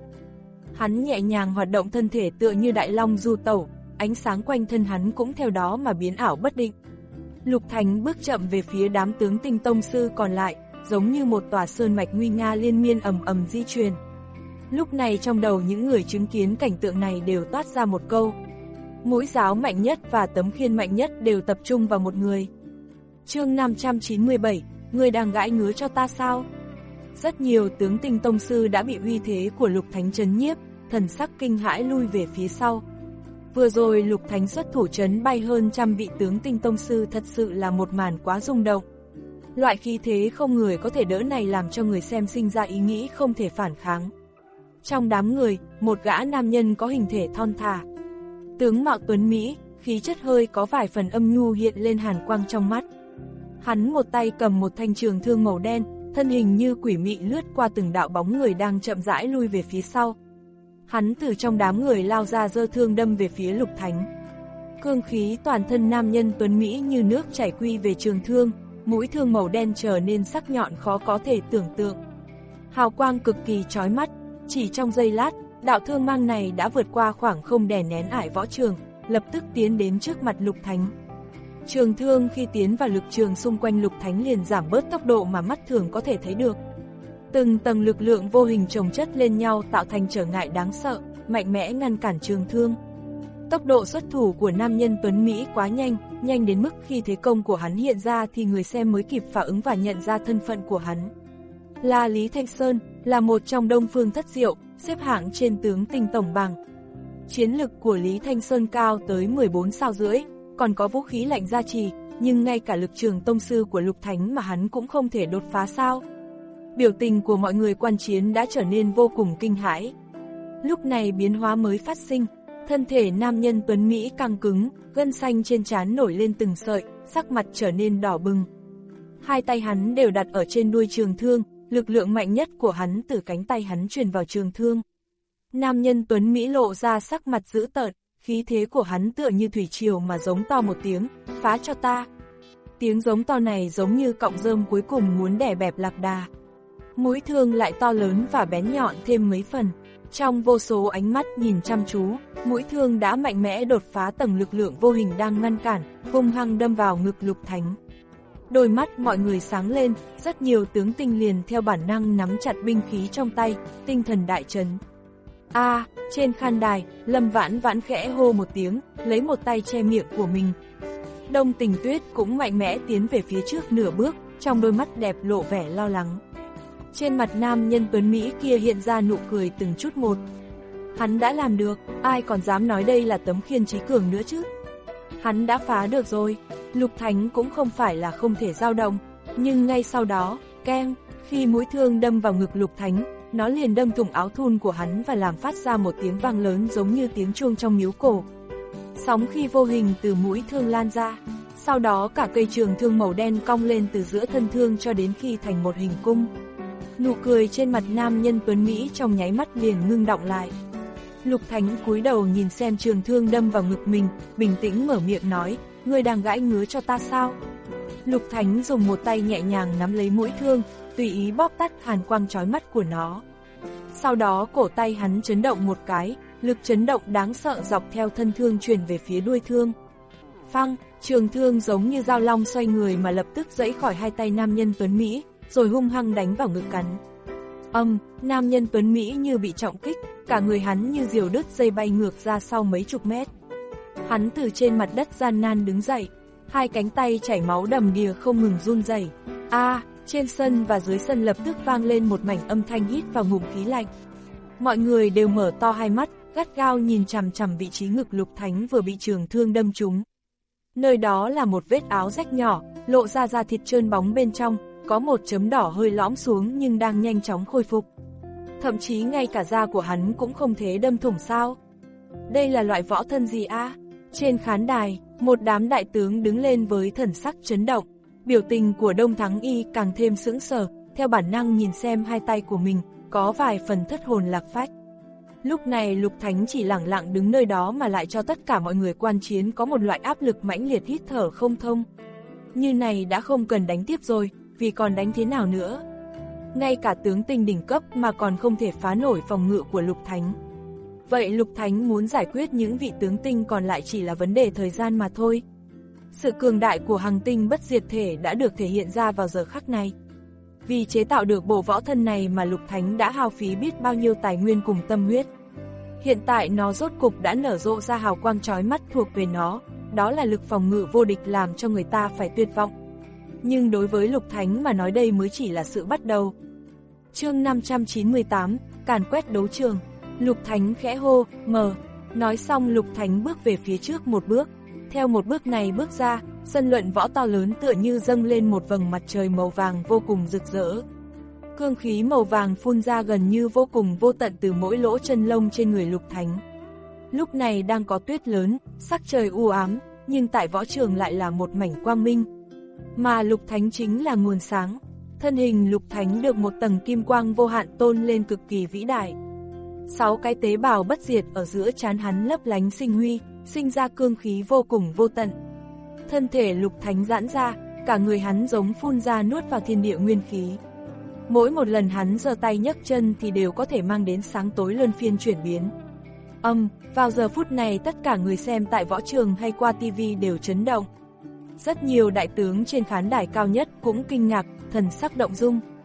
[SPEAKER 2] Hắn nhẹ nhàng hoạt động thân thể tựa như đại long du tẩu, ánh sáng quanh thân hắn cũng theo đó mà biến ảo bất định. Lục Thánh bước chậm về phía đám tướng tinh tông sư còn lại, giống như một tòa sơn mạch nguy nga liên miên ầm ầm di truyền. Lúc này trong đầu những người chứng kiến cảnh tượng này đều toát ra một câu: mũi giáo mạnh nhất và tấm khiên mạnh nhất đều tập trung vào một người. Chương năm trăm chín mươi bảy, người đang gãi ngứa cho ta sao? Rất nhiều tướng tinh tông sư đã bị uy thế của Lục Thánh chấn nhiếp, thần sắc kinh hãi lui về phía sau. Vừa rồi Lục Thánh xuất thủ chấn bay hơn trăm vị tướng tinh tông sư thật sự là một màn quá rung động. Loại khí thế không người có thể đỡ này làm cho người xem sinh ra ý nghĩ không thể phản kháng. Trong đám người, một gã nam nhân có hình thể thon thả, tướng mạo tuấn mỹ, khí chất hơi có vài phần âm nhu hiện lên hàn quang trong mắt. Hắn một tay cầm một thanh trường thương màu đen, thân hình như quỷ mị lướt qua từng đạo bóng người đang chậm rãi lui về phía sau. Hắn từ trong đám người lao ra giơ thương đâm về phía Lục Thánh. Cương khí toàn thân nam nhân tuấn mỹ như nước chảy quy về trường thương, mũi thương màu đen trở nên sắc nhọn khó có thể tưởng tượng. Hào quang cực kỳ chói mắt, chỉ trong giây lát, đạo thương mang này đã vượt qua khoảng không đè nén ải võ trường, lập tức tiến đến trước mặt Lục Thánh. Trường thương khi tiến vào lực trường xung quanh Lục Thánh liền giảm bớt tốc độ mà mắt thường có thể thấy được. Từng tầng lực lượng vô hình chồng chất lên nhau tạo thành trở ngại đáng sợ, mạnh mẽ ngăn cản Trường Thương. Tốc độ xuất thủ của nam nhân tuấn Mỹ quá nhanh, nhanh đến mức khi thế công của hắn hiện ra thì người xem mới kịp phản ứng và nhận ra thân phận của hắn. Là Lý Thanh Sơn, là một trong Đông Phương Thất Diệu, xếp hạng trên tướng tinh tổng bảng. Chiến lực của Lý Thanh Sơn cao tới mười bốn sao rưỡi, còn có vũ khí lạnh gia trì, nhưng ngay cả lực trường tông sư của Lục Thánh mà hắn cũng không thể đột phá sao. Biểu tình của mọi người quan chiến đã trở nên vô cùng kinh hãi. Lúc này biến hóa mới phát sinh, thân thể nam nhân tuấn Mỹ căng cứng, gân xanh trên trán nổi lên từng sợi, sắc mặt trở nên đỏ bừng. Hai tay hắn đều đặt ở trên đuôi trường thương, lực lượng mạnh nhất của hắn từ cánh tay hắn truyền vào trường thương. Nam nhân tuấn Mỹ lộ ra sắc mặt dữ tợn, khí thế của hắn tựa như thủy triều mà giống to một tiếng, phá cho ta. Tiếng giống to này giống như cọng rơm cuối cùng muốn đè bẹp lạc đà. Mũi thương lại to lớn và bén nhọn thêm mấy phần. Trong vô số ánh mắt nhìn chăm chú, mũi thương đã mạnh mẽ đột phá tầng lực lượng vô hình đang ngăn cản, hung hăng đâm vào ngực Lục Thánh. Đôi mắt mọi người sáng lên, rất nhiều tướng tinh liền theo bản năng nắm chặt binh khí trong tay, tinh thần đại chấn. A, à, trên khan đài, Lâm Vãn Vãn khẽ hô một tiếng, lấy một tay che miệng của mình. Đông Tình Tuyết cũng mạnh mẽ tiến về phía trước nửa bước, trong đôi mắt đẹp lộ vẻ lo lắng. Trên mặt nam nhân tuấn Mỹ kia hiện ra nụ cười từng chút một. Hắn đã làm được, ai còn dám nói đây là tấm khiên trí cường nữa chứ. Hắn đã phá được rồi, Lục Thánh cũng không phải là không thể dao động, nhưng ngay sau đó, keng, khi mũi thương đâm vào ngực Lục Thánh, nó liền đâm thủng áo thun của hắn và làm phát ra một tiếng vang lớn giống như tiếng chuông trong miếu cổ. Sóng khi vô hình từ mũi thương lan ra, sau đó cả cây trường thương màu đen cong lên từ giữa thân thương cho đến khi thành một hình cung. Nụ cười trên mặt nam nhân tuấn Mỹ trong nháy mắt liền ngưng đọng lại. Lục Thánh cúi đầu nhìn xem trường thương đâm vào ngực mình, bình tĩnh mở miệng nói, ngươi đang gãi ngứa cho ta sao? Lục Thánh dùng một tay nhẹ nhàng nắm lấy mũi thương, tùy ý bóp tắt hàn quang chói mắt của nó. Sau đó cổ tay hắn chấn động một cái, lực chấn động đáng sợ dọc theo thân thương truyền về phía đuôi thương. Phăng, trường thương giống như dao long xoay người mà lập tức giãy khỏi hai tay nam nhân tuấn Mỹ, rồi hung hăng đánh vào ngực cắn. Âm, um, nam nhân tuấn Mỹ như bị trọng kích, cả người hắn như diều đứt dây bay ngược ra sau mấy chục mét. Hắn từ trên mặt đất gian nan đứng dậy, hai cánh tay chảy máu đầm đìa không ngừng run rẩy. A, à, trên sân và dưới sân lập tức vang lên một mảnh âm thanh hít vào ngụm khí lạnh. Mọi người đều mở to hai mắt, gắt gao nhìn chằm chằm vị trí ngực Lục Thánh vừa bị trường thương đâm trúng. Nơi đó là một vết áo rách nhỏ, lộ ra da thịt trơn bóng bên trong, có một chấm đỏ hơi lõm xuống nhưng đang nhanh chóng khôi phục. Thậm chí ngay cả da của hắn cũng không thể đâm thủng sao. Đây là loại võ thân gì a? À? Trên khán đài, một đám đại tướng đứng lên với thần sắc chấn động. Biểu tình của Đông Thắng Y càng thêm sững sờ, theo bản năng nhìn xem hai tay của mình, có vài phần thất hồn lạc phách. Lúc này Lục Thánh chỉ lẳng lặng đứng nơi đó mà lại cho tất cả mọi người quan chiến có một loại áp lực mãnh liệt hít thở không thông. Như này đã không cần đánh tiếp rồi, vì còn đánh thế nào nữa? Ngay cả tướng tinh đỉnh cấp mà còn không thể phá nổi phòng ngự của Lục Thánh. Vậy Lục Thánh muốn giải quyết những vị tướng tinh còn lại chỉ là vấn đề thời gian mà thôi. Sự cường đại của Hằng Tinh Bất Diệt Thể đã được thể hiện ra vào giờ khắc này. Vì chế tạo được bộ võ thân này mà Lục Thánh đã hao phí biết bao nhiêu tài nguyên cùng tâm huyết. Hiện tại nó rốt cục đã nở rộ ra hào quang chói mắt thuộc về nó, đó là lực phòng ngự vô địch làm cho người ta phải tuyệt vọng. Nhưng đối với Lục Thánh mà nói đây mới chỉ là sự bắt đầu. Chương năm trăm chín mươi tám, càn quét đấu trường. Lục Thánh khẽ hô, mờ. Nói xong Lục Thánh bước về phía trước một bước. Theo một bước này bước ra, sân luận võ to lớn tựa như dâng lên một vầng mặt trời màu vàng vô cùng rực rỡ. Cương khí màu vàng phun ra gần như vô cùng vô tận từ mỗi lỗ chân lông trên người Lục Thánh. Lúc này đang có tuyết lớn, sắc trời u ám, nhưng tại võ trường lại là một mảnh quang minh. Mà Lục Thánh chính là nguồn sáng. Thân hình Lục Thánh được một tầng kim quang vô hạn tôn lên cực kỳ vĩ đại. Sáu cái tế bào bất diệt ở giữa trán hắn lấp lánh sinh huy, sinh ra cương khí vô cùng vô tận. Thân thể Lục Thánh giãn ra, cả người hắn giống phun ra nuốt vào thiên địa nguyên khí. Mỗi một lần hắn giơ tay nhấc chân thì đều có thể mang đến sáng tối luân phiên chuyển biến. Âm, um, vào giờ phút này tất cả người xem tại võ trường hay qua tivi đều chấn động. Rất nhiều đại tướng trên khán đài cao nhất cũng kinh ngạc, thần sắc động dung.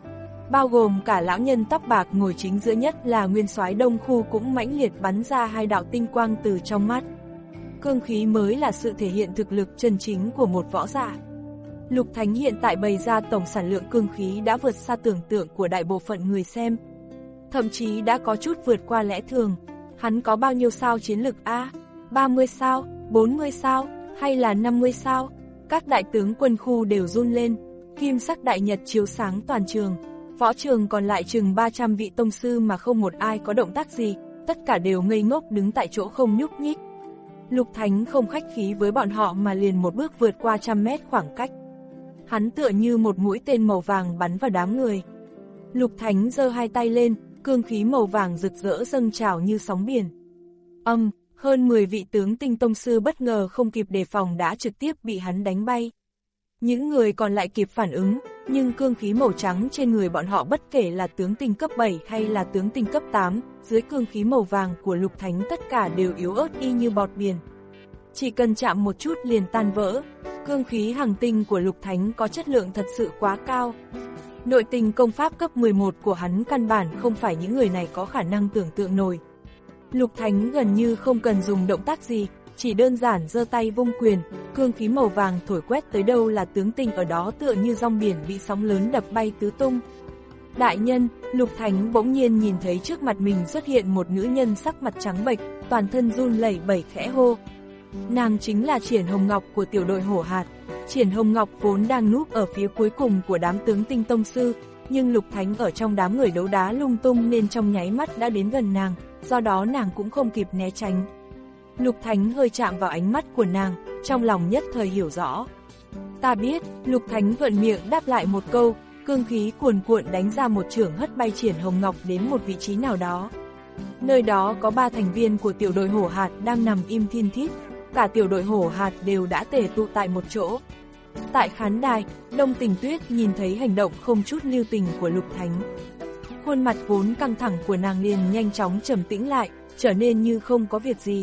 [SPEAKER 2] bao gồm cả lão nhân tóc bạc ngồi chính giữa nhất là nguyên soái Đông Khu cũng mãnh liệt bắn ra hai đạo tinh quang từ trong mắt. Cương khí mới là sự thể hiện thực lực chân chính của một võ giả. Lục Thánh hiện tại bày ra tổng sản lượng cương khí đã vượt xa tưởng tượng của đại bộ phận người xem. Thậm chí đã có chút vượt qua lẽ thường. Hắn có bao nhiêu sao chiến lực a? ba mươi sao, bốn mươi sao, hay là năm mươi sao? Các đại tướng quân khu đều run lên, kim sắc đại nhật chiếu sáng toàn trường. Võ trường còn lại chừng ba trăm vị tông sư mà không một ai có động tác gì, tất cả đều ngây ngốc đứng tại chỗ không nhúc nhích. Lục Thánh không khách khí với bọn họ mà liền một bước vượt qua trăm mét khoảng cách. Hắn tựa như một mũi tên màu vàng bắn vào đám người. Lục Thánh giơ hai tay lên, cương khí màu vàng rực rỡ dâng trào như sóng biển. Âm, um, hơn mười vị tướng tinh tông sư bất ngờ không kịp đề phòng đã trực tiếp bị hắn đánh bay. Những người còn lại kịp phản ứng, nhưng cương khí màu trắng trên người bọn họ bất kể là tướng tinh cấp bảy hay là tướng tinh cấp tám, dưới cương khí màu vàng của Lục Thánh tất cả đều yếu ớt y như bọt biển. Chỉ cần chạm một chút liền tan vỡ. Cương khí hằng tinh của Lục Thánh có chất lượng thật sự quá cao. Nội tình công pháp cấp mười một của hắn căn bản không phải những người này có khả năng tưởng tượng nổi. Lục Thánh gần như không cần dùng động tác gì, chỉ đơn giản giơ tay vung quyền, cương khí màu vàng thổi quét tới đâu là tướng tinh ở đó tựa như rong biển bị sóng lớn đập bay tứ tung. Đại nhân, Lục Thánh bỗng nhiên nhìn thấy trước mặt mình xuất hiện một nữ nhân sắc mặt trắng bệch, toàn thân run lẩy bẩy khẽ hô. Nàng chính là Triển Hồng Ngọc của tiểu đội Hổ Hạt. Triển Hồng Ngọc vốn đang núp ở phía cuối cùng của đám tướng tinh tông sư, nhưng Lục Thánh ở trong đám người đấu đá lung tung nên trong nháy mắt đã đến gần nàng, do đó nàng cũng không kịp né tránh. Lục Thánh hơi chạm vào ánh mắt của nàng, trong lòng nhất thời hiểu rõ. Ta biết, Lục Thánh thuận miệng đáp lại một câu, cương khí cuồn cuộn đánh ra một chưởng hất bay Triển Hồng Ngọc đến một vị trí nào đó. Nơi đó có ba thành viên của tiểu đội Hổ Hạt đang nằm im thiên thít, cả tiểu đội Hổ Hạt đều đã tề tụ tại một chỗ. Tại khán đài, Đông Tình Tuyết nhìn thấy hành động không chút lưu tình của Lục Thánh. Khuôn mặt vốn căng thẳng của nàng liền nhanh chóng trầm tĩnh lại, trở nên như không có việc gì.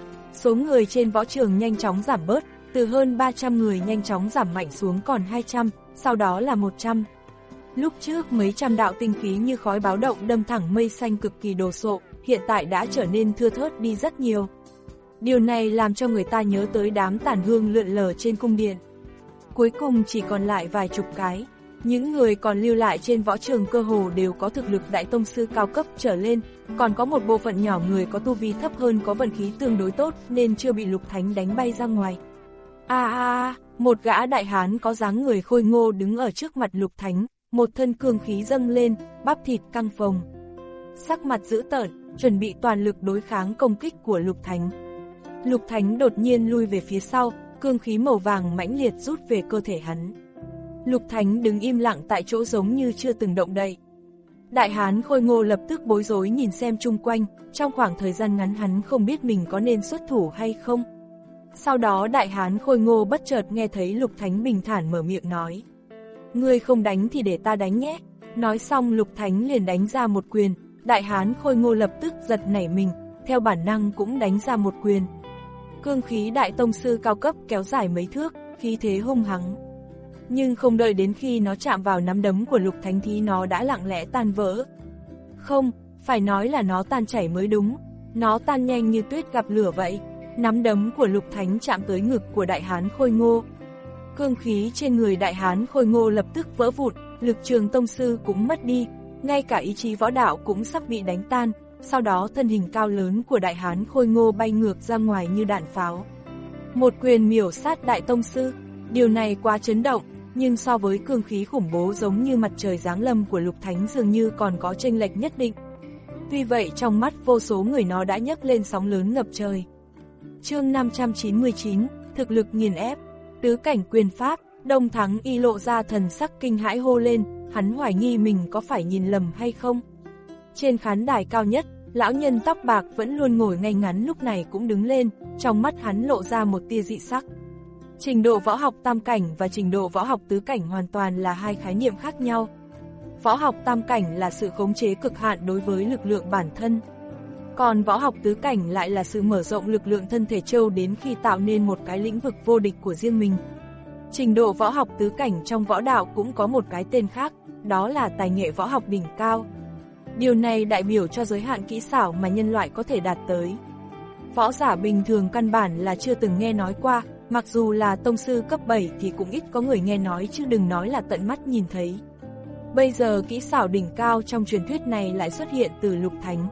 [SPEAKER 2] Số người trên võ trường nhanh chóng giảm bớt, từ hơn ba trăm người nhanh chóng giảm mạnh xuống còn hai trăm, sau đó là một trăm. Lúc trước mấy trăm đạo tinh khí như khói báo động đâm thẳng mây xanh cực kỳ đồ sộ, hiện tại đã trở nên thưa thớt đi rất nhiều. Điều này làm cho người ta nhớ tới đám tàn hương lượn lờ trên cung điện. Cuối cùng chỉ còn lại vài chục cái. Những người còn lưu lại trên võ trường cơ hồ đều có thực lực đại tông sư cao cấp trở lên, còn có một bộ phận nhỏ người có tu vi thấp hơn có vận khí tương đối tốt nên chưa bị Lục Thánh đánh bay ra ngoài. A a, một gã đại hán có dáng người khôi ngô đứng ở trước mặt Lục Thánh, một thân cương khí dâng lên, bắp thịt căng phồng. Sắc mặt dữ tợn, chuẩn bị toàn lực đối kháng công kích của Lục Thánh. Lục Thánh đột nhiên lui về phía sau, cương khí màu vàng mãnh liệt rút về cơ thể hắn. Lục Thánh đứng im lặng tại chỗ giống như chưa từng động đậy. Đại hán khôi ngô lập tức bối rối nhìn xem chung quanh, trong khoảng thời gian ngắn hắn không biết mình có nên xuất thủ hay không. Sau đó đại hán khôi ngô bất chợt nghe thấy Lục Thánh bình thản mở miệng nói. Ngươi không đánh thì để ta đánh nhé. Nói xong Lục Thánh liền đánh ra một quyền, đại hán khôi ngô lập tức giật nảy mình, theo bản năng cũng đánh ra một quyền. Cương khí đại tông sư cao cấp kéo dài mấy thước, khí thế hung hăng. Nhưng không đợi đến khi nó chạm vào nắm đấm của Lục Thánh thì nó đã lặng lẽ tan vỡ. Không, phải nói là nó tan chảy mới đúng. Nó tan nhanh như tuyết gặp lửa vậy. Nắm đấm của Lục Thánh chạm tới ngực của đại hán khôi ngô. Cương khí trên người đại hán khôi ngô lập tức vỡ vụn, lực trường tông sư cũng mất đi, ngay cả ý chí võ đạo cũng sắp bị đánh tan. Sau đó thân hình cao lớn của đại hán khôi ngô bay ngược ra ngoài như đạn pháo. Một quyền miểu sát đại tông sư, điều này quá chấn động, nhưng so với cương khí khủng bố giống như mặt trời giáng lâm của Lục Thánh dường như còn có chênh lệch nhất định. Tuy vậy trong mắt vô số người nó đã nhấc lên sóng lớn ngập trời. Chương năm trăm chín mươi chín, thực lực nghiền ép, tứ cảnh quyền pháp, Đông Thắng Y lộ ra thần sắc kinh hãi hô lên, hắn hoài nghi mình có phải nhìn lầm hay không. Trên khán đài cao nhất, lão nhân tóc bạc vẫn luôn ngồi ngay ngắn lúc này cũng đứng lên, trong mắt hắn lộ ra một tia dị sắc. Trình độ võ học tam cảnh và trình độ võ học tứ cảnh hoàn toàn là hai khái niệm khác nhau. Võ học tam cảnh là sự khống chế cực hạn đối với lực lượng bản thân. Còn võ học tứ cảnh lại là sự mở rộng lực lượng thân thể trâu đến khi tạo nên một cái lĩnh vực vô địch của riêng mình. Trình độ võ học tứ cảnh trong võ đạo cũng có một cái tên khác, đó là tài nghệ võ học đỉnh cao. Điều này đại biểu cho giới hạn kỹ xảo mà nhân loại có thể đạt tới. Võ giả bình thường căn bản là chưa từng nghe nói qua, mặc dù là tông sư cấp bảy thì cũng ít có người nghe nói chứ đừng nói là tận mắt nhìn thấy. Bây giờ kỹ xảo đỉnh cao trong truyền thuyết này lại xuất hiện từ Lục Thánh.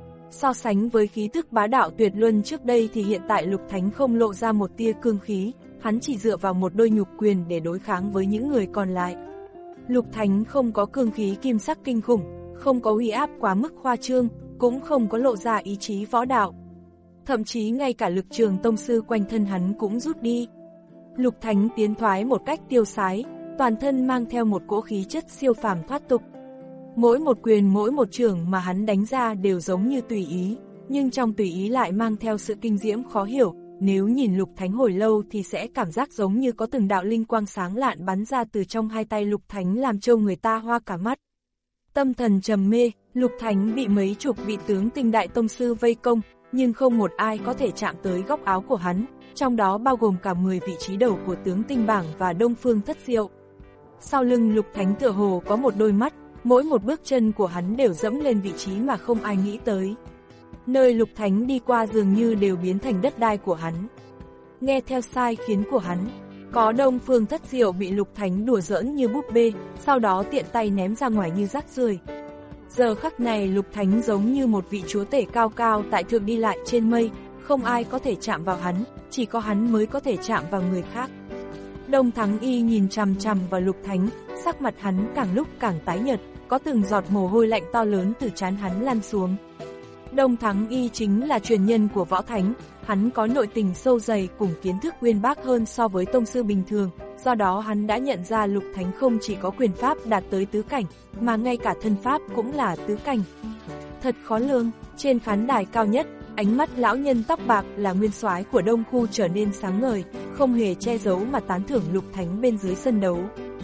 [SPEAKER 2] So sánh với khí tức bá đạo tuyệt luân trước đây thì hiện tại Lục Thánh không lộ ra một tia cương khí, hắn chỉ dựa vào một đôi nhục quyền để đối kháng với những người còn lại. Lục Thánh không có cương khí kim sắc kinh khủng, không có uy áp quá mức khoa trương, cũng không có lộ ra ý chí võ đạo. Thậm chí ngay cả lực trường tông sư quanh thân hắn cũng rút đi. Lục Thánh tiến thoái một cách tiêu sái, toàn thân mang theo một cỗ khí chất siêu phàm thoát tục. Mỗi một quyền mỗi một trường mà hắn đánh ra đều giống như tùy ý, nhưng trong tùy ý lại mang theo sự kinh diễm khó hiểu. Nếu nhìn Lục Thánh hồi lâu thì sẽ cảm giác giống như có từng đạo linh quang sáng lạn bắn ra từ trong hai tay Lục Thánh làm cho người ta hoa cả mắt. Tâm thần trầm mê, Lục Thánh bị mấy chục vị tướng tinh đại tông sư vây công, nhưng không một ai có thể chạm tới góc áo của hắn, trong đó bao gồm cả mười vị trí đầu của tướng tinh bảng và Đông Phương Thất Diệu. Sau lưng Lục Thánh tựa hồ có một đôi mắt, mỗi một bước chân của hắn đều dẫm lên vị trí mà không ai nghĩ tới. Nơi Lục Thánh đi qua dường như đều biến thành đất đai của hắn. Nghe theo sai khiến của hắn, có Đông Phương Thất Diệu bị Lục Thánh đùa giỡn như búp bê, sau đó tiện tay ném ra ngoài như rác rưởi. Giờ khắc này Lục Thánh giống như một vị chúa tể cao cao tại thượng đi lại trên mây, không ai có thể chạm vào hắn, chỉ có hắn mới có thể chạm vào người khác. Đông Thắng Y nhìn chằm chằm vào Lục Thánh, sắc mặt hắn càng lúc càng tái nhợt, có từng giọt mồ hôi lạnh to lớn từ trán hắn lăn xuống. Đông Thắng Y chính là truyền nhân của Võ Thánh, hắn có nội tình sâu dày cùng kiến thức uyên bác hơn so với tông sư bình thường, do đó hắn đã nhận ra Lục Thánh không chỉ có quyền pháp đạt tới tứ cảnh, mà ngay cả thân pháp cũng là tứ cảnh. Thật khó lường, trên khán đài cao nhất, ánh mắt lão nhân tóc bạc là nguyên soái của Đông Khu trở nên sáng ngời, không hề che giấu mà tán thưởng Lục Thánh bên dưới sân đấu.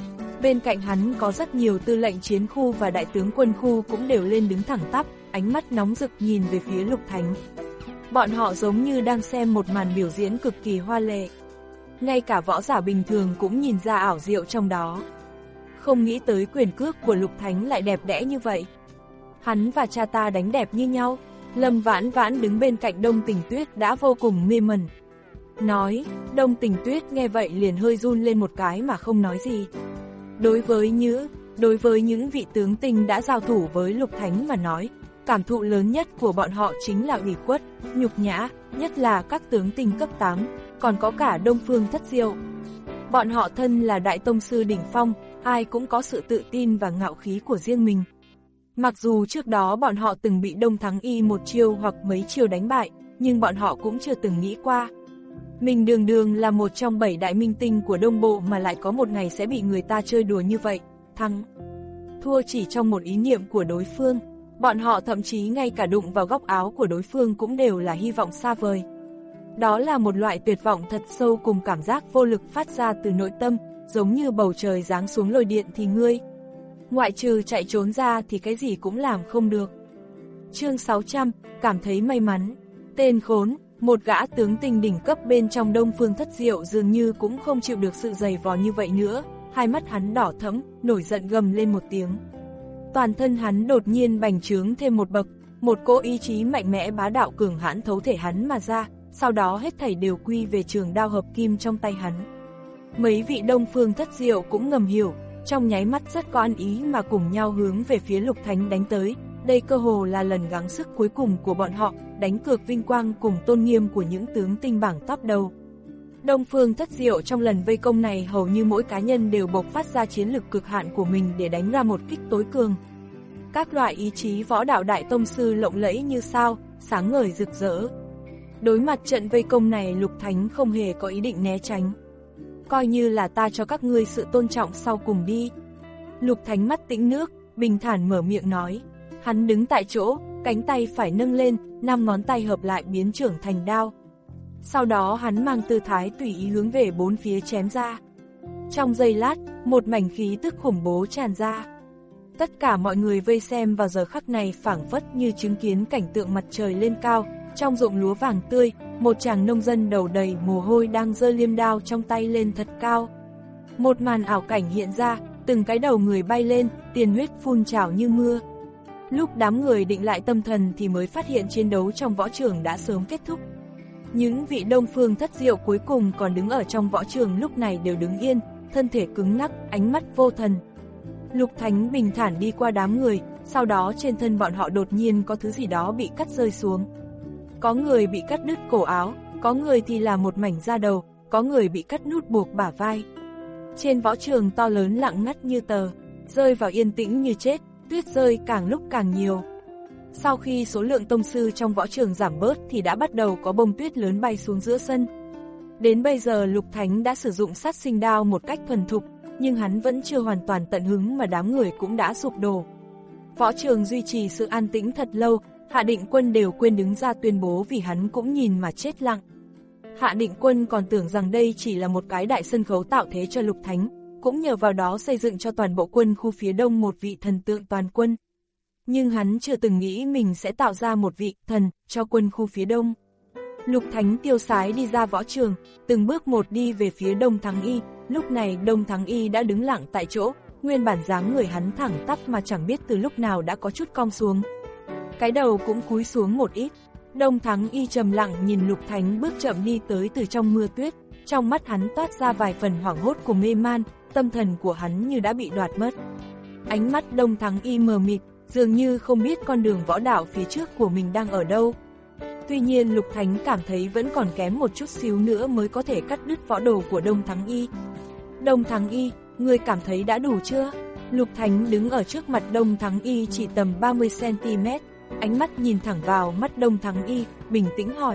[SPEAKER 2] Bên cạnh hắn có rất nhiều tư lệnh chiến khu và đại tướng quân khu cũng đều lên đứng thẳng tắp, ánh mắt nóng rực nhìn về phía Lục Thánh. Bọn họ giống như đang xem một màn biểu diễn cực kỳ hoa lệ. Ngay cả võ giả bình thường cũng nhìn ra ảo diệu trong đó. Không nghĩ tới quyền cước của Lục Thánh lại đẹp đẽ như vậy. Hắn và cha ta đánh đẹp như nhau. Lâm Vãn Vãn đứng bên cạnh Đông Tình Tuyết đã vô cùng mê mẩn. Nói, Đông Tình Tuyết nghe vậy liền hơi run lên một cái mà không nói gì. Đối với những, đối với những vị tướng tinh đã giao thủ với Lục Thánh mà nói, cảm thụ lớn nhất của bọn họ chính là ủy khuất, nhục nhã, nhất là các tướng tinh cấp tám, còn có cả Đông Phương Thất Diệu. Bọn họ thân là đại tông sư đỉnh phong, ai cũng có sự tự tin và ngạo khí của riêng mình. Mặc dù trước đó bọn họ từng bị Đông Thắng Y một chiêu hoặc mấy chiêu đánh bại, nhưng bọn họ cũng chưa từng nghĩ qua. Mình đường đường là một trong bảy đại minh tinh của Đông Bộ mà lại có một ngày sẽ bị người ta chơi đùa như vậy, thắng. Thua chỉ trong một ý niệm của đối phương, bọn họ thậm chí ngay cả đụng vào góc áo của đối phương cũng đều là hy vọng xa vời. Đó là một loại tuyệt vọng thật sâu cùng cảm giác vô lực phát ra từ nội tâm, giống như bầu trời giáng xuống lôi điện thì ngươi. Ngoại trừ chạy trốn ra thì cái gì cũng làm không được. Chương sáu trăm, cảm thấy may mắn. Tên khốn, một gã tướng tinh đỉnh cấp bên trong Đông Phương Thất Diệu dường như cũng không chịu được sự dày vò như vậy nữa, hai mắt hắn đỏ thẫm, nổi giận gầm lên một tiếng. Toàn thân hắn đột nhiên bành trướng thêm một bậc, một cỗ ý chí mạnh mẽ bá đạo cường hãn thấu thể hắn mà ra, sau đó hết thảy đều quy về trường đao hợp kim trong tay hắn. Mấy vị Đông Phương Thất Diệu cũng ngầm hiểu, trong nháy mắt rất có ăn ý mà cùng nhau hướng về phía Lục Thánh đánh tới, đây cơ hồ là lần gắng sức cuối cùng của bọn họ, đánh cược vinh quang cùng tôn nghiêm của những tướng tinh bảng top đầu. Đông Phương Thất Diệu trong lần vây công này hầu như mỗi cá nhân đều bộc phát ra chiến lực cực hạn của mình để đánh ra một kích tối cường. Các loại ý chí võ đạo đại tông sư lộng lẫy như sao, sáng ngời rực rỡ. Đối mặt trận vây công này Lục Thánh không hề có ý định né tránh. Coi như là ta cho các ngươi sự tôn trọng sau cùng đi. Lục Thánh mắt tĩnh nước, bình thản mở miệng nói. Hắn đứng tại chỗ, cánh tay phải nâng lên, năm ngón tay hợp lại biến trưởng thành đao. Sau đó hắn mang tư thái tùy ý hướng về bốn phía chém ra. Trong giây lát, một mảnh khí tức khủng bố tràn ra. Tất cả mọi người vây xem vào giờ khắc này phảng phất như chứng kiến cảnh tượng mặt trời lên cao. Trong ruộng lúa vàng tươi, một chàng nông dân đầu đầy mồ hôi đang giơ liêm đao trong tay lên thật cao. Một màn ảo cảnh hiện ra, từng cái đầu người bay lên, tiền huyết phun trào như mưa. Lúc đám người định lại tâm thần thì mới phát hiện chiến đấu trong võ trường đã sớm kết thúc. Những vị Đông Phương thất diệu cuối cùng còn đứng ở trong võ trường lúc này đều đứng yên, thân thể cứng ngắc, ánh mắt vô thần. Lục Thánh bình thản đi qua đám người, sau đó trên thân bọn họ đột nhiên có thứ gì đó bị cắt rơi xuống. Có người bị cắt đứt cổ áo, có người thì là một mảnh da đầu, có người bị cắt nút buộc bả vai. Trên võ trường to lớn lặng ngắt như tờ, rơi vào yên tĩnh như chết, tuyết rơi càng lúc càng nhiều. Sau khi số lượng tông sư trong võ trường giảm bớt thì đã bắt đầu có bông tuyết lớn bay xuống giữa sân. Đến bây giờ Lục Thánh đã sử dụng sát sinh đao một cách thuần thục, nhưng hắn vẫn chưa hoàn toàn tận hứng mà đám người cũng đã sụp đổ. Võ trường duy trì sự an tĩnh thật lâu, Hạ Định Quân đều quên đứng ra tuyên bố vì hắn cũng nhìn mà chết lặng. Hạ Định Quân còn tưởng rằng đây chỉ là một cái đại sân khấu tạo thế cho Lục Thánh, cũng nhờ vào đó xây dựng cho toàn bộ quân khu phía đông một vị thần tượng toàn quân. Nhưng hắn chưa từng nghĩ mình sẽ tạo ra một vị thần cho quân khu phía đông. Lục Thánh tiêu sái đi ra võ trường, từng bước một đi về phía Đông Thắng Y. Lúc này Đông Thắng Y đã đứng lặng tại chỗ, nguyên bản dáng người hắn thẳng tắp mà chẳng biết từ lúc nào đã có chút cong xuống. Cái đầu cũng cúi xuống một ít. Đông Thắng Y trầm lặng nhìn Lục Thánh bước chậm đi tới từ trong mưa tuyết, trong mắt hắn toát ra vài phần hoảng hốt cùng mê man, tâm thần của hắn như đã bị đoạt mất. Ánh mắt Đông Thắng Y mờ mịt, dường như không biết con đường võ đạo phía trước của mình đang ở đâu. Tuy nhiên Lục Thánh cảm thấy vẫn còn kém một chút xíu nữa mới có thể cắt đứt võ đồ của Đông Thắng Y. Đông Thắng Y, ngươi cảm thấy đã đủ chưa? Lục Thánh đứng ở trước mặt Đông Thắng Y chỉ tầm ba mươi xăng ti mét, ánh mắt nhìn thẳng vào mắt Đông Thắng Y, bình tĩnh hỏi.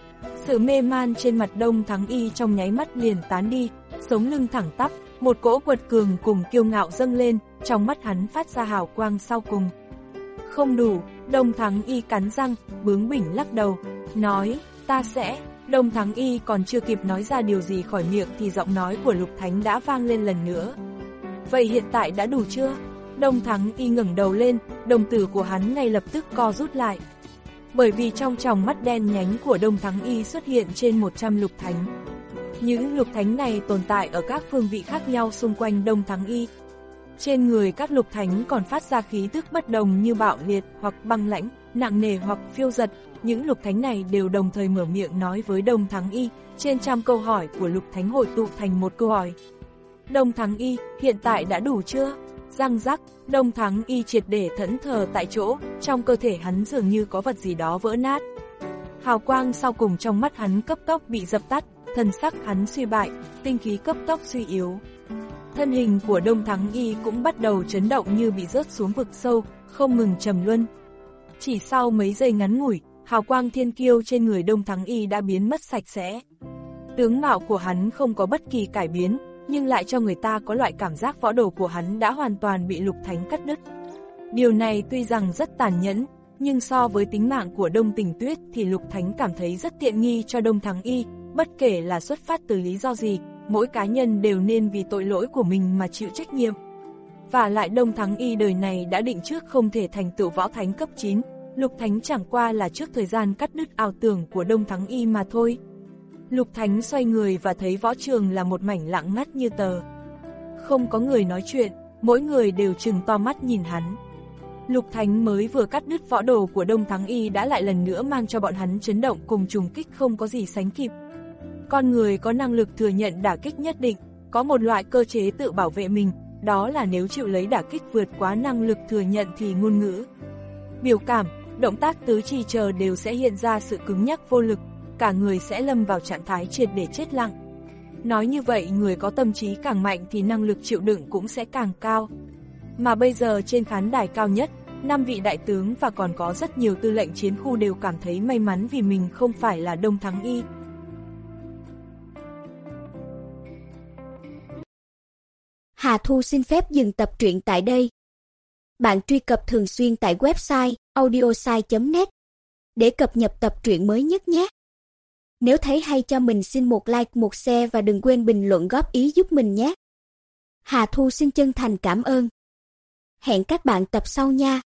[SPEAKER 2] Sự mê man trên mặt Đông Thắng Y trong nháy mắt liền tán đi, sống lưng thẳng tắp, một cỗ quật cường cùng kiêu ngạo dâng lên, trong mắt hắn phát ra hào quang sau cùng. Không đủ, Đông Thắng Y cắn răng, bướng bỉnh lắc đầu, nói, ta sẽ. Đông Thắng Y còn chưa kịp nói ra điều gì khỏi miệng thì giọng nói của Lục Thánh đã vang lên lần nữa. Vậy hiện tại đã đủ chưa? Đông Thắng Y ngẩng đầu lên, đồng tử của hắn ngay lập tức co rút lại. Bởi vì trong tròng mắt đen nhánh của Đông Thắng Y xuất hiện trên một trăm lục thánh. Những lục thánh này tồn tại ở các phương vị khác nhau xung quanh Đông Thắng Y. Trên người các lục thánh còn phát ra khí tức bất đồng như bạo liệt hoặc băng lãnh, nặng nề hoặc phiêu giật. Những lục thánh này đều đồng thời mở miệng nói với Đông Thắng Y, trên trăm câu hỏi của lục thánh hội tụ thành một câu hỏi. Đông Thắng Y, hiện tại đã đủ chưa? Răng rắc, Đông Thắng Y triệt để thẫn thờ tại chỗ, trong cơ thể hắn dường như có vật gì đó vỡ nát. Hào quang sau cùng trong mắt hắn cấp tốc bị dập tắt, thần sắc hắn suy bại, tinh khí cấp tốc suy yếu. Thân hình của Đông Thắng Y cũng bắt đầu chấn động như bị rớt xuống vực sâu, không ngừng trầm luân. Chỉ sau mấy giây ngắn ngủi, hào quang thiên kiêu trên người Đông Thắng Y đã biến mất sạch sẽ. Tướng mạo của hắn không có bất kỳ cải biến, nhưng lại cho người ta có loại cảm giác võ đồ của hắn đã hoàn toàn bị Lục Thánh cắt đứt. Điều này tuy rằng rất tàn nhẫn, nhưng so với tính mạng của Đông Tình Tuyết thì Lục Thánh cảm thấy rất tiện nghi cho Đông Thắng Y, bất kể là xuất phát từ lý do gì, mỗi cá nhân đều nên vì tội lỗi của mình mà chịu trách nhiệm. Và lại Đông Thắng Y đời này đã định trước không thể thành tựu võ thánh cấp chín, Lục Thánh chẳng qua là trước thời gian cắt đứt ảo tưởng của Đông Thắng Y mà thôi. Lục Thánh xoay người và thấy võ trường là một mảnh lặng ngắt như tờ. Không có người nói chuyện, mỗi người đều trừng to mắt nhìn hắn. Lục Thánh mới vừa cắt đứt võ đồ của Đông Thắng Y đã lại lần nữa mang cho bọn hắn chấn động cùng trùng kích không có gì sánh kịp. Con người có năng lực thừa nhận đả kích nhất định, có một loại cơ chế tự bảo vệ mình, đó là nếu chịu lấy đả kích vượt quá năng lực thừa nhận thì ngôn ngữ, biểu cảm, động tác tứ chi chờ đều sẽ hiện ra sự cứng nhắc vô lực, cả người sẽ lâm vào trạng thái triệt để chết lặng. Nói như vậy, người có tâm trí càng mạnh thì năng lực chịu đựng cũng sẽ càng cao. Mà bây giờ trên khán đài cao nhất, năm vị đại tướng và còn có rất nhiều tư lệnh chiến khu đều cảm thấy may mắn vì mình không phải là Đông Thắng Y.
[SPEAKER 3] Hà Thu xin phép dừng tập truyện tại đây. Bạn truy cập thường xuyên tại website audiosai chấm net để cập nhật tập truyện mới nhất nhé. Nếu thấy hay cho mình xin một like, một share và đừng quên bình luận góp ý giúp mình nhé. Hà Thu xin chân thành cảm ơn. Hẹn các bạn tập sau nha.